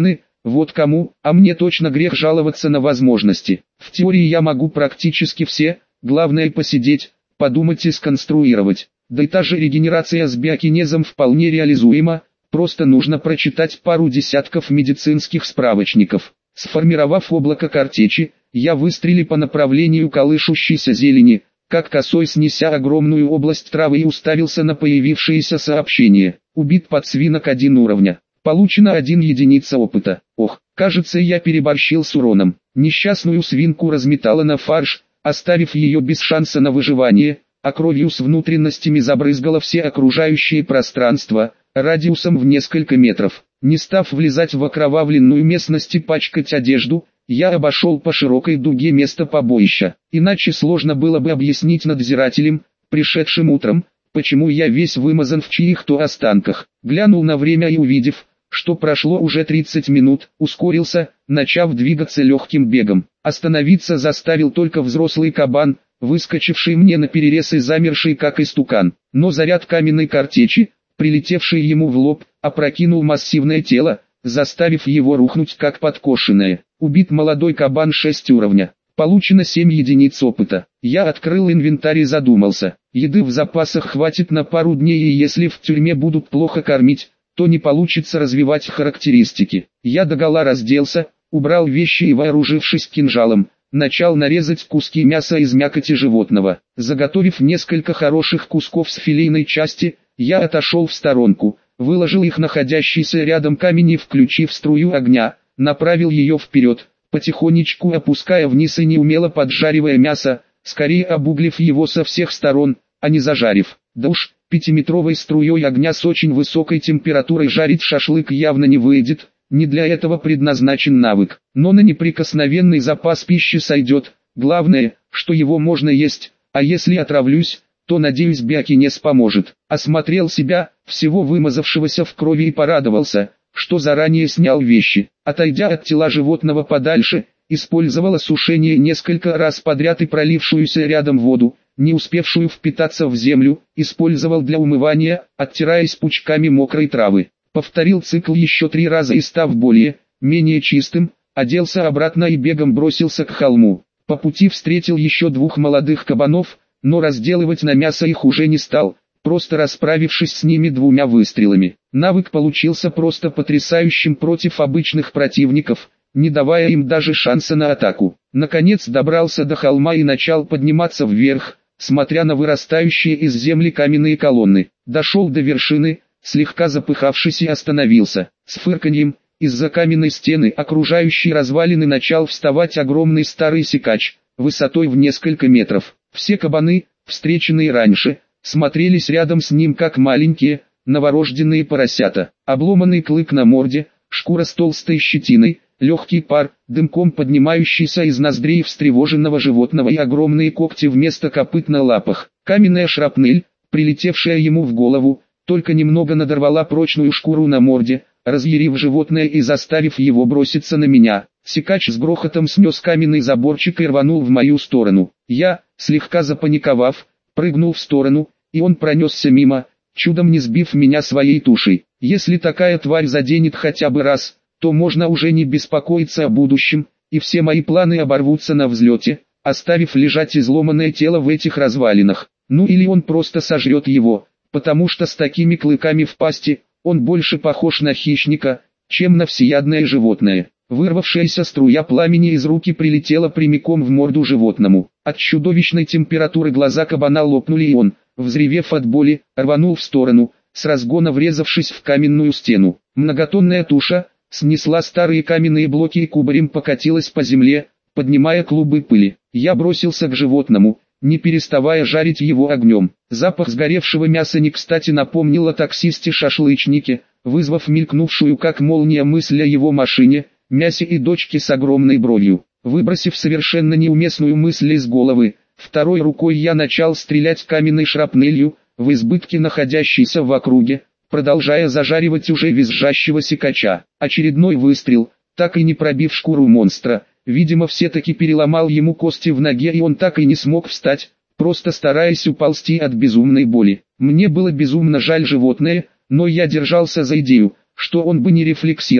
Вот кому, а мне точно грех жаловаться на возможности. В теории я могу практически все, главное посидеть, подумать и сконструировать. Да и та же регенерация с биокинезом вполне реализуема, просто нужно прочитать пару десятков медицинских справочников. Сформировав облако картечи, я выстрелил по направлению колышущейся зелени, как косой снеся огромную область травы и уставился на появившееся сообщение. Убит подсвинок 1 уровня. Получено 1 единица опыта. Ох, кажется, я переборщил с уроном. Несчастную свинку разметало на фарш, оставив ее без шанса на выживание, а кровью с внутренностями забрызгало все окружающее пространство, радиусом в несколько метров. Не став влезать в окровавленную местность и пачкать одежду, я обошел по широкой дуге место побоища. Иначе сложно было бы объяснить надзирателям, пришедшим утром, почему я весь вымазан в чьих-то останках. Глянул на время и увидев, что прошло уже 30 минут, ускорился, начав двигаться легким бегом. Остановиться заставил только взрослый кабан, выскочивший мне на перерез и замерший как истукан. Но заряд каменной картечи, прилетевший ему в лоб, опрокинул массивное тело, заставив его рухнуть как подкошенное. Убит молодой кабан 6 уровня. Получено 7 единиц опыта. Я открыл инвентарь и задумался. Еды в запасах хватит на пару дней, и если в тюрьме будут плохо кормить, то не получится развивать характеристики. Я догола разделся, убрал вещи и, вооружившись кинжалом, начал нарезать куски мяса из мякоти животного. Заготовив несколько хороших кусков с филейной части, я отошел в сторонку, выложил их находящийся рядом камень и, включив струю огня, направил ее вперед, потихонечку опуская вниз и неумело поджаривая мясо, скорее обуглив его со всех сторон, а не зажарив. Да уж, 5-метровой струей огня с очень высокой температурой жарить шашлык явно не выйдет, не для этого предназначен навык. Но на неприкосновенный запас пищи сойдет, главное, что его можно есть, а если отравлюсь, то, надеюсь, биокинез поможет. Осмотрел себя, всего вымазавшегося в крови, и порадовался, что заранее снял вещи. Отойдя от тела животного подальше, использовал осушение несколько раз подряд и пролившуюся рядом воду, не успевшую впитаться в землю, использовал для умывания, оттираясь пучками мокрой травы. Повторил цикл еще 3 раза и, став менее чистым, оделся обратно и бегом бросился к холму. По пути встретил еще 2 молодых кабанов, но разделывать на мясо их уже не стал, просто расправившись с ними 2 выстрелами. Навык получился просто потрясающим против обычных противников, не давая им даже шанса на атаку. Наконец добрался до холма и начал подниматься вверх, смотря на вырастающие из земли каменные колонны. Дошел до вершины, слегка запыхавшись, и остановился. С фырканьем, из-за каменной стены, окружающей развалины, начал вставать огромный старый секач, высотой в несколько метров. Все кабаны, встреченные раньше, смотрелись рядом с ним как маленькие, новорожденные поросята. Обломанный клык на морде, шкура с толстой щетиной, легкий пар, дымком поднимающийся из ноздрей встревоженного животного, и огромные когти вместо копыт на лапах. Каменная шрапнель, прилетевшая ему в голову, только немного надорвала прочную шкуру на морде, разъярив животное и заставив его броситься на меня. Секач с грохотом снес каменный заборчик и рванул в мою сторону. Я, слегка запаниковав, прыгнул в сторону, и он пронесся мимо, чудом не сбив меня своей тушей. Если такая тварь заденет хотя бы раз, то можно уже не беспокоиться о будущем, и все мои планы оборвутся на взлете, оставив лежать изломанное тело в этих развалинах. Ну или он просто сожрет его, потому что с такими клыками в пасти, он больше похож на хищника, чем на всеядное животное. Вырвавшаяся струя пламени из руки прилетела прямиком в морду животному. От чудовищной температуры глаза кабана лопнули, и он, взревев от боли, рванул в сторону, с разгона врезавшись в каменную стену. Многотонная туша снесла старые каменные блоки и кубарем покатилась по земле, поднимая клубы пыли. Я бросился к животному, не переставая жарить его огнем. Запах сгоревшего мяса не кстати напомнил о таксисте-шашлычнике, вызвав мелькнувшую как молния мысль о его машине, мясе и дочке с огромной бровью. Выбросив совершенно неуместную мысль из головы, второй рукой я начал стрелять каменной шрапнелью, в избытке находящейся в округе, продолжая зажаривать уже визжащего секача. Очередной выстрел, так и не пробив шкуру монстра, видимо все-таки переломал ему кости в ноге, и он так и не смог встать, просто стараясь уползти от безумной боли. Мне было безумно жаль животное, но я держался за идею, что он бы не рефлексировал,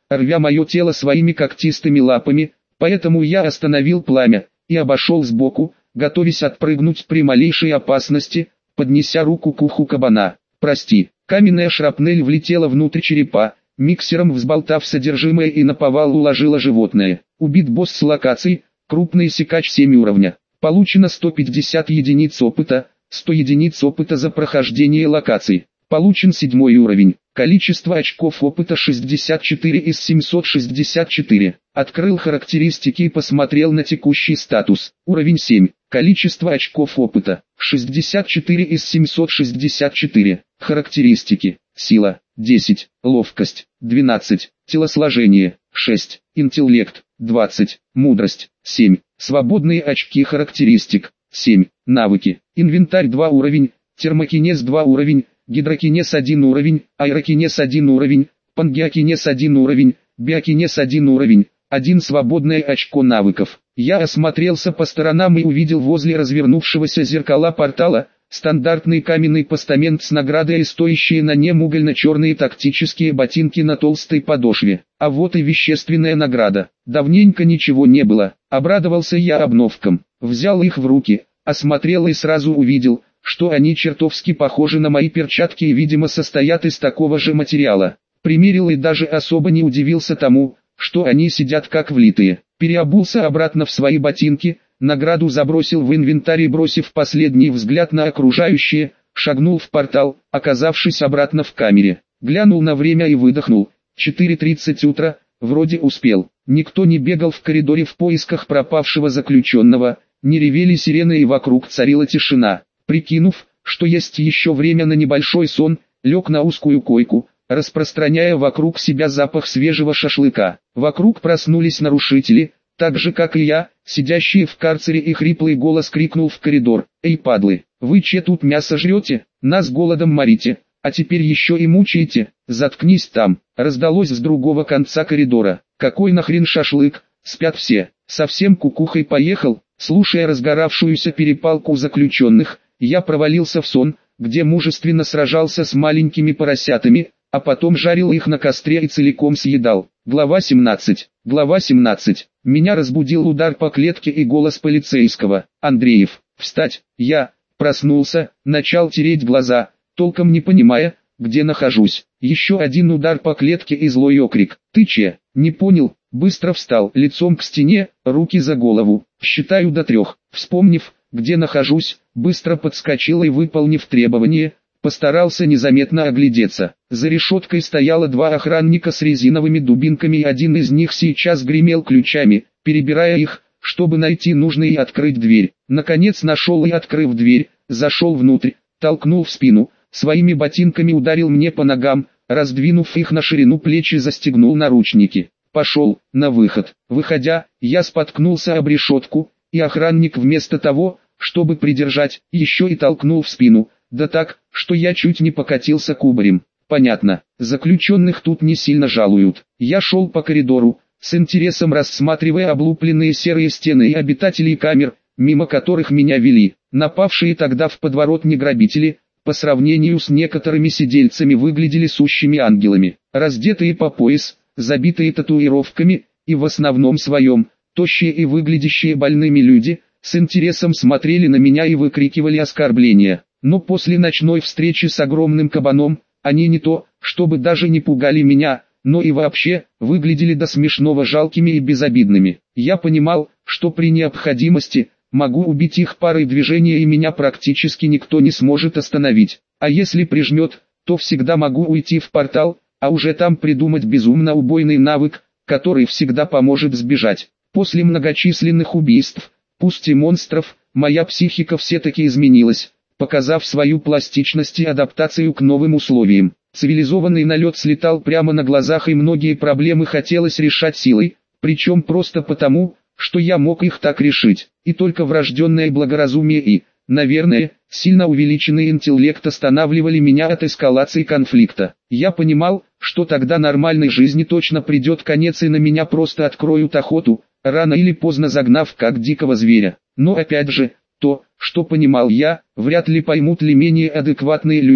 рвя мое тело своими когтистыми лапами, поэтому я остановил пламя и обошел сбоку, готовясь отпрыгнуть при малейшей опасности, поднеся руку к уху кабана. «Прости». Каменная шрапнель влетела внутрь черепа, миксером взболтав содержимое и наповал уложила животное. Убит босс с локацией, крупный секач 7 уровня. Получено 150 единиц опыта, 100 единиц опыта за прохождение локаций. Получен 7 уровень. Количество очков опыта 64 из 764. Открыл характеристики и посмотрел на текущий статус. Уровень 7. Количество очков опыта 64 из 764. Характеристики. Сила 10, ловкость 12, телосложение 6, интеллект 20, мудрость 7, свободные очки характеристик 7, навыки, инвентарь 2 уровень, термокинез 2 уровень, гидрокинез 1 уровень, аэрокинез 1 уровень, пангеокинез 1 уровень, биокинез 1 уровень, 1 свободное очко навыков. Я осмотрелся по сторонам и увидел возле развернувшегося зеркала портала стандартный каменный постамент с наградой и стоящие на нем угольно-черные тактические ботинки на толстой подошве. А вот и вещественная награда. Давненько ничего не было. Обрадовался я обновкам. Взял их в руки, осмотрел и сразу увидел, что они чертовски похожи на мои перчатки и видимо состоят из такого же материала. Примерил и даже особо не удивился тому, что они сидят как влитые. Переобулся обратно в свои ботинки, награду забросил в инвентарь и, бросив последний взгляд на окружающее, шагнул в портал, оказавшись обратно в камере. Глянул на время и выдохнул. 4:30 утра, вроде успел. Никто не бегал в коридоре в поисках пропавшего заключенного, не ревели сирены и вокруг царила тишина. Прикинув, что есть еще время на небольшой сон, лег на узкую койку, распространяя вокруг себя запах свежего шашлыка. Вокруг проснулись нарушители, так же как и я, сидящие в карцере, и хриплый голос крикнул в коридор: «Эй, падлы, вы че тут мясо жрете, нас голодом морите, а теперь еще и мучаете, заткнись там!» Раздалось с другого конца коридора. «Какой нахрен шашлык, спят все, совсем кукухой поехал?» Слушая разгоравшуюся перепалку заключенных, я провалился в сон, где мужественно сражался с маленькими поросятами, а потом жарил их на костре и целиком съедал. Глава 17. Глава 17. Меня разбудил удар по клетке и голос полицейского: «Андреев, встать!» Я проснулся, начал тереть глаза, толком не понимая, где нахожусь. Еще один удар по клетке и злой окрик: «Ты че?» Не понял, быстро встал, лицом к стене, руки за голову, считаю до 3. Вспомнив, где нахожусь, быстро подскочил и, выполнив требование, постарался незаметно оглядеться. За решеткой стояло 2 охранника с резиновыми дубинками, и один из них сейчас гремел ключами, перебирая их, чтобы найти нужный и открыть дверь. Наконец нашел и, открыв дверь, зашел внутрь, толкнул в спину, своими ботинками ударил мне по ногам, раздвинув их на ширину плеч и застегнул наручники. Пошел на выход. Выходя, я споткнулся об решетку, и охранник вместо того, чтобы придержать, еще и толкнул в спину. Да так, что я чуть не покатился кубарем. Понятно, заключенных тут не сильно жалуют. Я шел по коридору, с интересом рассматривая облупленные серые стены и обитателей камер, мимо которых меня вели. Напавшие тогда в подворотне грабители, по сравнению с некоторыми сидельцами, выглядели сущими ангелами. Раздетые по пояс, забитые татуировками, и в основном своем, тощие и выглядящие больными люди, с интересом смотрели на меня и выкрикивали оскорбления. Но после ночной встречи с огромным кабаном, они не то, чтобы даже не пугали меня, но и вообще, выглядели до смешного жалкими и безобидными. Я понимал, что при необходимости, могу убить их парой движений и меня практически никто не сможет остановить. А если прижмет, то всегда могу уйти в портал, а уже там придумать безумно убойный навык, который всегда поможет сбежать. После многочисленных убийств, пусть и монстров, моя психика все-таки изменилась, показав свою пластичность и адаптацию к новым условиям. Цивилизованный налет слетал прямо на глазах, и многие проблемы хотелось решать силой, причем просто потому, что я мог их так решить. И только врожденное благоразумие и, наверное, сильно увеличенный интеллект останавливали меня от эскалации конфликта. Я понимал, что тогда нормальной жизни точно придет конец и на меня просто откроют охоту, рано или поздно загнав как дикого зверя. Но опять же, то, что понимал я, вряд ли поймут ли менее адекватные люди,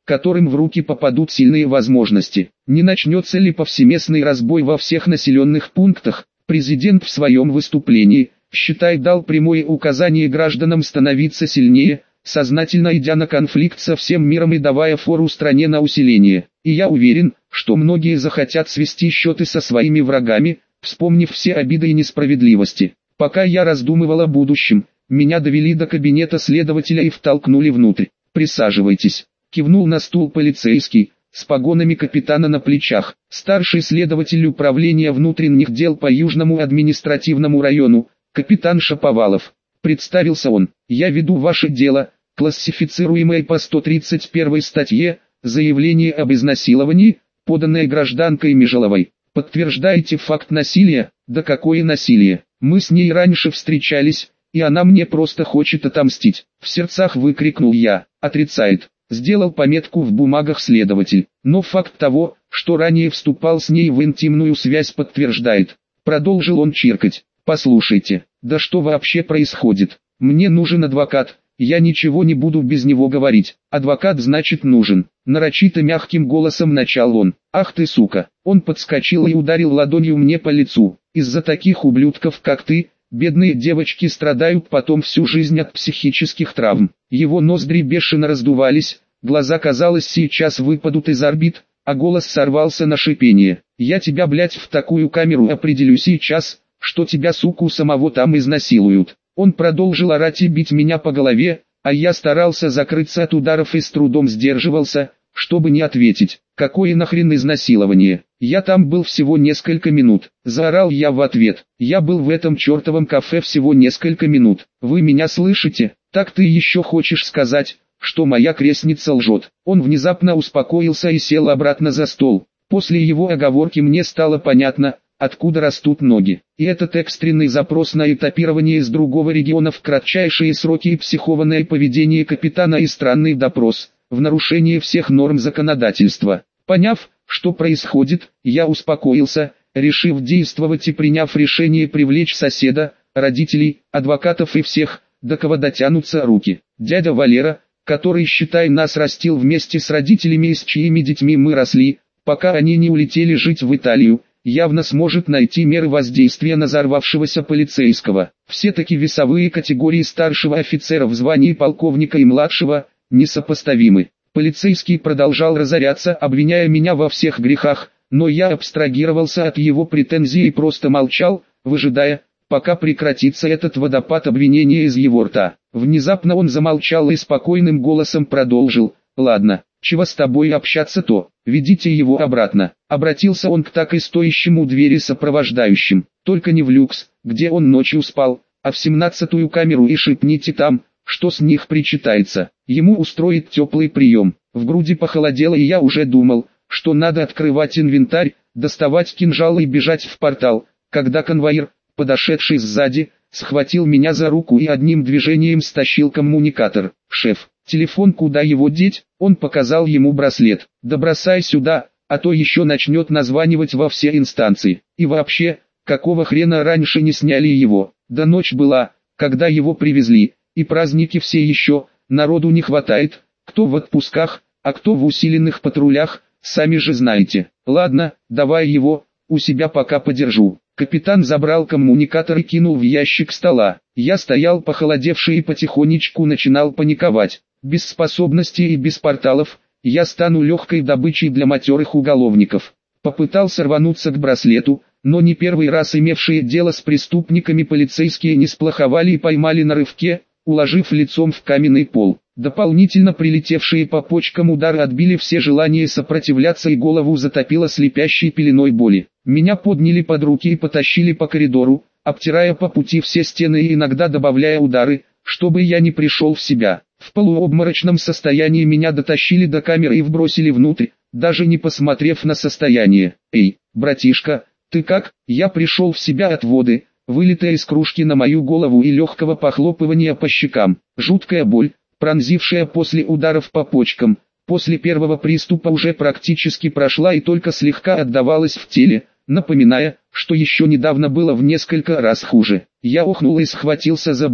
которым в руки попадут сильные возможности. Не начнется ли повсеместный разбой во всех населенных пунктах? Президент в своем выступлении, считай, дал прямое указание гражданам становиться сильнее, сознательно идя на конфликт со всем миром и давая фору стране на усиление. И я уверен, что многие захотят свести счеты со своими врагами, вспомнив все обиды и несправедливости. Пока я раздумывал о будущем, меня довели до кабинета следователя и втолкнули внутрь. «Присаживайтесь», — кивнул на стул полицейский, с погонами капитана на плечах, старший следователь управления внутренних дел по Южному административному району, капитан Шаповалов. Представился он: «Я веду ваше дело, классифицируемое по 131 статье, заявление об изнасиловании, поданное гражданкой Межеловой. Подтверждаете факт насилия?» «Да какое насилие? Мы с ней раньше встречались, и она мне просто хочет отомстить», — в сердцах выкрикнул я. «Отрицает», — сделал пометку в бумагах следователь. «Но факт того, что ранее вступал с ней в интимную связь, подтверждает». Продолжил он чиркать. «Послушайте, да что вообще происходит? Мне нужен адвокат, я ничего не буду без него говорить. Адвокат значит нужен», — нарочито мягким голосом начал он. «Ах ты сука!» Он подскочил и ударил ладонью мне по лицу. «Из-за таких ублюдков, как ты, бедные девочки страдают потом всю жизнь от психических травм». Его ноздри бешено раздувались, глаза, казалось, сейчас выпадут из орбит, а голос сорвался на шипение. «Я тебя, блять, в такую камеру определю сейчас, что тебя, суку, самого там изнасилуют». Он продолжил орать и бить меня по голове, а я старался закрыться от ударов и с трудом сдерживался, чтобы не ответить. «Какое нахрен изнасилование? Я там был всего несколько минут», — заорал я в ответ. «Я был в этом чертовом кафе всего несколько минут. Вы меня слышите? Так ты еще хочешь сказать, что моя крестница лжет?» Он внезапно успокоился и сел обратно за стол. После его оговорки мне стало понятно, откуда растут ноги. И этот экстренный запрос на этапирование из другого региона в кратчайшие сроки и психованное поведение капитана и странный допрос, в нарушение всех норм законодательства. Поняв, что происходит, я успокоился, решив действовать и приняв решение привлечь соседа, родителей, адвокатов и всех, до кого дотянутся руки. Дядя Валера, который, считай, нас растил вместе с родителями и с чьими детьми мы росли, пока они не улетели жить в Италию, явно сможет найти меры воздействия на взорвавшегося полицейского. Все-таки весовые категории старшего офицера в звании полковника и младшего несопоставимы. Полицейский продолжал разоряться, обвиняя меня во всех грехах, но я абстрагировался от его претензий и просто молчал, выжидая, пока прекратится этот водопад обвинения из его рта. Внезапно он замолчал и спокойным голосом продолжил: «Ладно, чего с тобой общаться-то, ведите его обратно». Обратился он к так и стоящему у двери сопровождающим: «Только не в люкс, где он ночью спал, а в 17-ю камеру и шепните там, что с них причитается. Ему устроит теплый прием». В груди похолодело, и я уже думал, что надо открывать инвентарь, доставать кинжал и бежать в портал, когда конвоир, подошедший сзади, схватил меня за руку и одним движением стащил коммуникатор. «Шеф, телефон куда его деть?» Он показал ему браслет. «Да бросай сюда, а то еще начнет названивать во все инстанции. И вообще, какого хрена раньше не сняли его? Да ночь была, когда его привезли, и праздники все еще, народу не хватает, кто в отпусках, а кто в усиленных патрулях, сами же знаете. Ладно, давай его, у себя пока подержу». Капитан забрал коммуникатор и кинул в ящик стола. Я стоял похолодевший и потихонечку начинал паниковать. Без способностей и без порталов, я стану легкой добычей для матерых уголовников. Попытался рвануться к браслету, но не первый раз имевшие дело с преступниками полицейские не сплоховали и поймали на рывке, уложив лицом в каменный пол. Дополнительно прилетевшие по почкам удары отбили все желания сопротивляться и голову затопило слепящей пеленой боли. Меня подняли под руки и потащили по коридору, обтирая по пути все стены и иногда добавляя удары, чтобы я не пришел в себя. В полуобморочном состоянии меня дотащили до камеры и вбросили внутрь, даже не посмотрев на состояние. «Эй, братишка, ты как?» Я пришел в себя от воды, вылитая из кружки на мою голову и легкого похлопывания по щекам. Жуткая боль, пронзившая после ударов по почкам, после первого приступа уже практически прошла и только слегка отдавалась в теле, напоминая, что еще недавно было в несколько раз хуже. Я охнул и схватился за бок,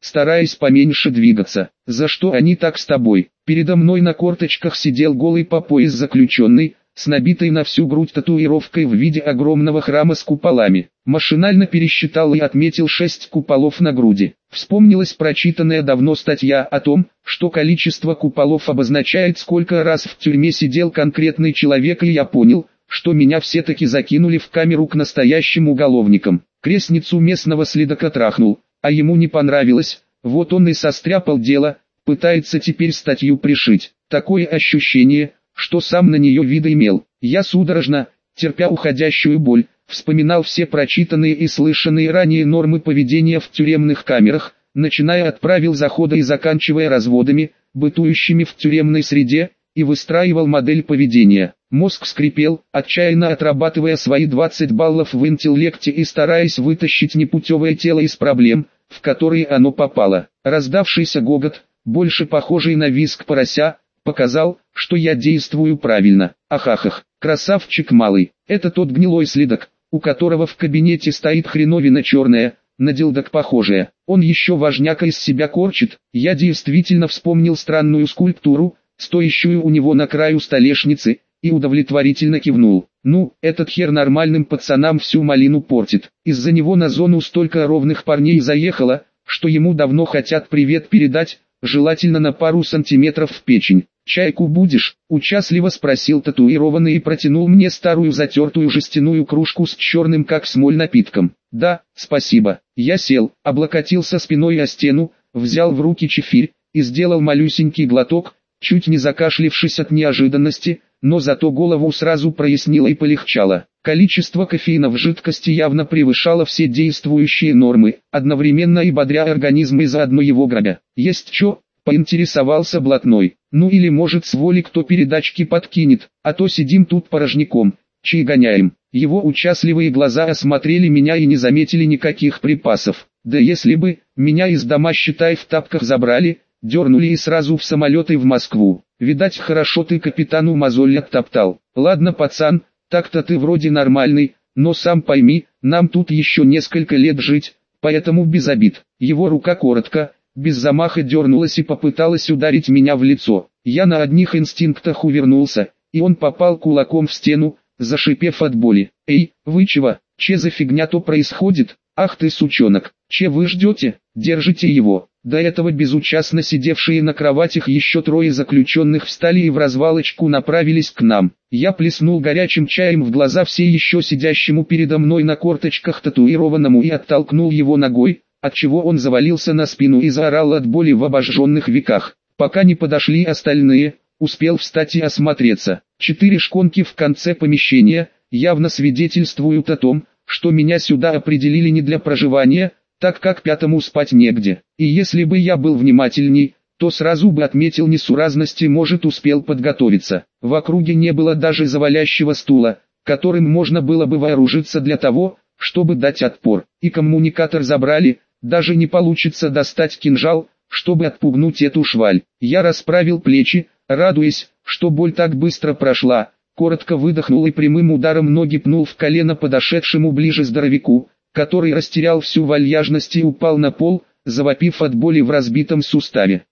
стараясь поменьше двигаться. «За что они так с тобой?» Передо мной на корточках сидел голый по пояс заключенный, с набитой на всю грудь татуировкой в виде огромного храма с куполами. Машинально пересчитал и отметил 6 куполов на груди. Вспомнилась прочитанная давно статья о том, что количество куполов обозначает, сколько раз в тюрьме сидел конкретный человек, и я понял, что меня все-таки закинули в камеру к настоящим уголовникам. Крестницу местного следака трахнул, а ему не понравилось, вот он и состряпал дело, пытается теперь статью пришить. Такое ощущение, что сам на нее вида имел. Я судорожно, терпя уходящую боль, вспоминал все прочитанные и слышанные ранее нормы поведения в тюремных камерах, начиная от правил захода и заканчивая разводами, бытующими в тюремной среде, и выстраивал модель поведения. Мозг скрипел, отчаянно отрабатывая свои 20 баллов в интеллекте и стараясь вытащить непутевое тело из проблем, в которые оно попало. Раздавшийся гогот, больше похожий на визг порося, показал, что я действую правильно. Ахахах, красавчик малый, это тот гнилой следак, у которого в кабинете стоит хреновина черная, на дилдак похожая. Он еще важняка из себя корчит. Я действительно вспомнил странную скульптуру, стоящую у него на краю столешницы, и удовлетворительно кивнул. Ну, этот хер нормальным пацанам всю малину портит. Из-за него на зону столько ровных парней заехало, что ему давно хотят привет передать, желательно на пару сантиметров в печень. «Чайку будешь?» – участливо спросил татуированный и протянул мне старую затертую жестяную кружку с черным как смоль напитком. «Да, спасибо». Я сел, облокотился спиной о стену, взял в руки чефирь и сделал малюсенький глоток, чуть не закашлившись от неожиданности, но зато голову сразу прояснило и полегчало. Количество кофеина в жидкости явно превышало все действующие нормы, одновременно и бодря организм и заодно его грабя. «Есть чё?» — поинтересовался блатной. «Ну или может с воли кто передачки подкинет, а то сидим тут порожняком, чай гоняем». Его участливые глаза осмотрели меня и не заметили никаких припасов. Да если бы, меня из дома считай в тапках забрали, дернули и сразу в самолеты в Москву. Видать, хорошо ты капитану мозоль оттоптал. Ладно, пацан, так-то ты вроде нормальный, но сам пойми, нам тут еще несколько лет жить, поэтому без обид. Его рука коротко, без замаха дернулась и попыталась ударить меня в лицо. Я на одних инстинктах увернулся, и он попал кулаком в стену, зашипев от боли. «Эй, вы чего? Че за фигня-то происходит? Ах ты сучонок, че вы ждете? Держите его!» До этого безучастно сидевшие на кроватях еще 3 заключенных встали и в развалочку направились к нам. Я плеснул горячим чаем в глаза все еще сидящему передо мной на корточках татуированному и оттолкнул его ногой, отчего он завалился на спину и заорал от боли в обожженных веках. Пока не подошли остальные, успел встать и осмотреться. 4 шконки в конце помещения явно свидетельствуют о том, что меня сюда определили не для проживания, так как 5-му спать негде. И если бы я был внимательней, то сразу бы отметил несуразности, может успел подготовиться. В округе не было даже завалящего стула, которым можно было бы вооружиться для того, чтобы дать отпор. И коммуникатор забрали, даже не получится достать кинжал, чтобы отпугнуть эту шваль. Я расправил плечи, радуясь, что боль так быстро прошла, коротко выдохнул и прямым ударом ноги пнул в колено подошедшему ближе здоровяку, который растерял всю вальяжность и упал на пол, завопив от боли в разбитом суставе.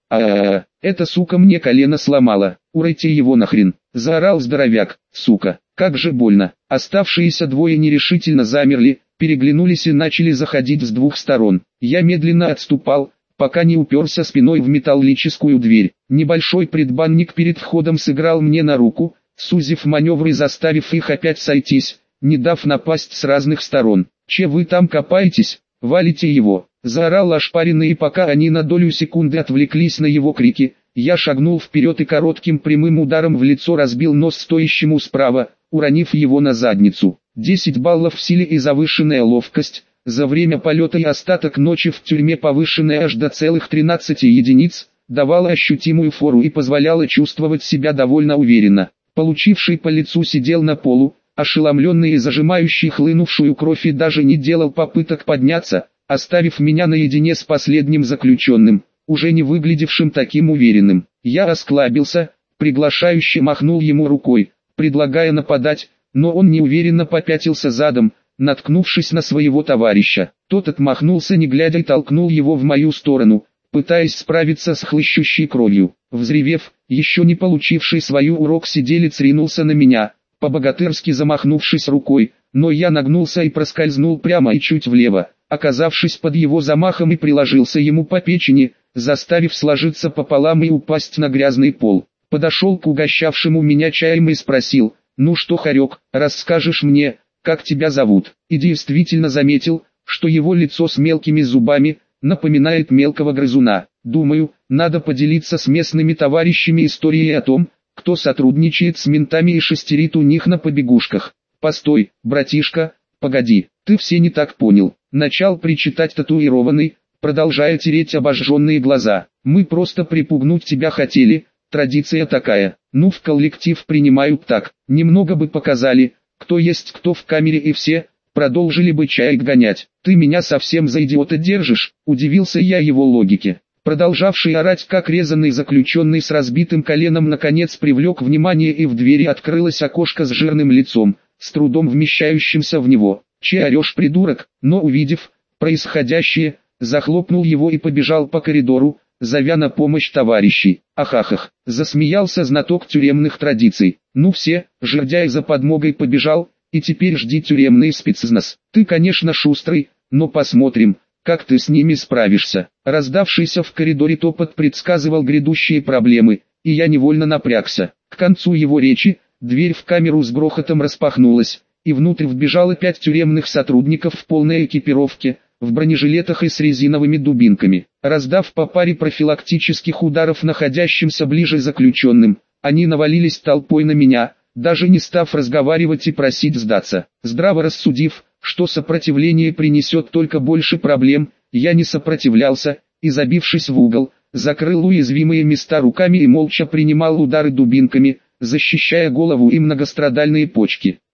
Эта сука мне колено сломала, урайте его нахрен, заорал здоровяк. Сука, как же больно. Оставшиеся 2 нерешительно замерли, переглянулись и начали заходить с 2 сторон. Я медленно отступал, пока не уперся спиной в металлическую дверь. Небольшой предбанник перед входом сыграл мне на руку, сузив маневр и заставив их опять сойтись, не дав напасть с разных сторон. «Че вы там копаетесь? Валите его!» — заорал ошпаренный, и пока они на долю секунды отвлеклись на его крики, я шагнул вперед и коротким прямым ударом в лицо разбил нос стоящему справа, уронив его на задницу. 10 баллов в силе и завышенная ловкость, за время полета и остаток ночи в тюрьме повышенная аж до целых 13 единиц, давала ощутимую фору и позволяла чувствовать себя довольно уверенно. Получивший по лицу сидел на полу, ошеломленный и зажимающий хлынувшую кровь, и даже не делал попыток подняться, оставив меня наедине с последним заключенным, уже не выглядевшим таким уверенным. Я осклабился, приглашающе махнул ему рукой, предлагая нападать, но он неуверенно попятился задом, наткнувшись на своего товарища. Тот отмахнулся не глядя и толкнул его в мою сторону, пытаясь справиться с хлещущей кровью. Взревев, еще не получивший свою урок сиделец ринулся на меня, по-богатырски замахнувшись рукой, но я нагнулся и проскользнул прямо и чуть влево, оказавшись под его замахом и приложился ему по печени, заставив сложиться пополам и упасть на грязный пол. Подошел к угощавшему меня чаем и спросил: «Ну что, хорек, расскажешь мне, как тебя зовут?» И действительно заметил, что его лицо с мелкими зубами напоминает мелкого грызуна. Думаю, надо поделиться с местными товарищами историей о том, кто сотрудничает с ментами и шестерит у них на побегушках. «Постой, братишка, погоди, ты все не так понял», — начал причитать татуированный, продолжая тереть обожженные глаза. «Мы просто припугнуть тебя хотели, традиция такая. Ну, в коллектив принимают так, немного бы показали, кто есть кто в камере, и все продолжили бы чаек гонять. Ты меня совсем за идиота держишь?» — удивился я его логике. Продолжавший орать как резаный заключенный с разбитым коленом наконец привлек внимание, и в двери открылось окошко с жирным лицом, с трудом вмещающимся в него. «Че орешь, придурок?» Но увидев происходящее, захлопнул его и побежал по коридору, зовя на помощь товарищей. «Ахахах!» — засмеялся знаток тюремных традиций. «Ну все, жердяй за подмогой побежал, и теперь жди тюремный спецназ. Ты, конечно, шустрый, но посмотрим, как ты с ними справишься». Раздавшийся в коридоре топот предсказывал грядущие проблемы, и я невольно напрягся. К концу его речи, дверь в камеру с грохотом распахнулась, и внутрь вбежало 5 тюремных сотрудников в полной экипировке, в бронежилетах и с резиновыми дубинками. Раздав по паре профилактических ударов находящимся ближе заключенным, они навалились толпой на меня, даже не став разговаривать и просить сдаться. Здраво рассудив, что сопротивление принесет только больше проблем, я не сопротивлялся, и, забившись в угол, закрыл уязвимые места руками и молча принимал удары дубинками, защищая голову и многострадальные почки.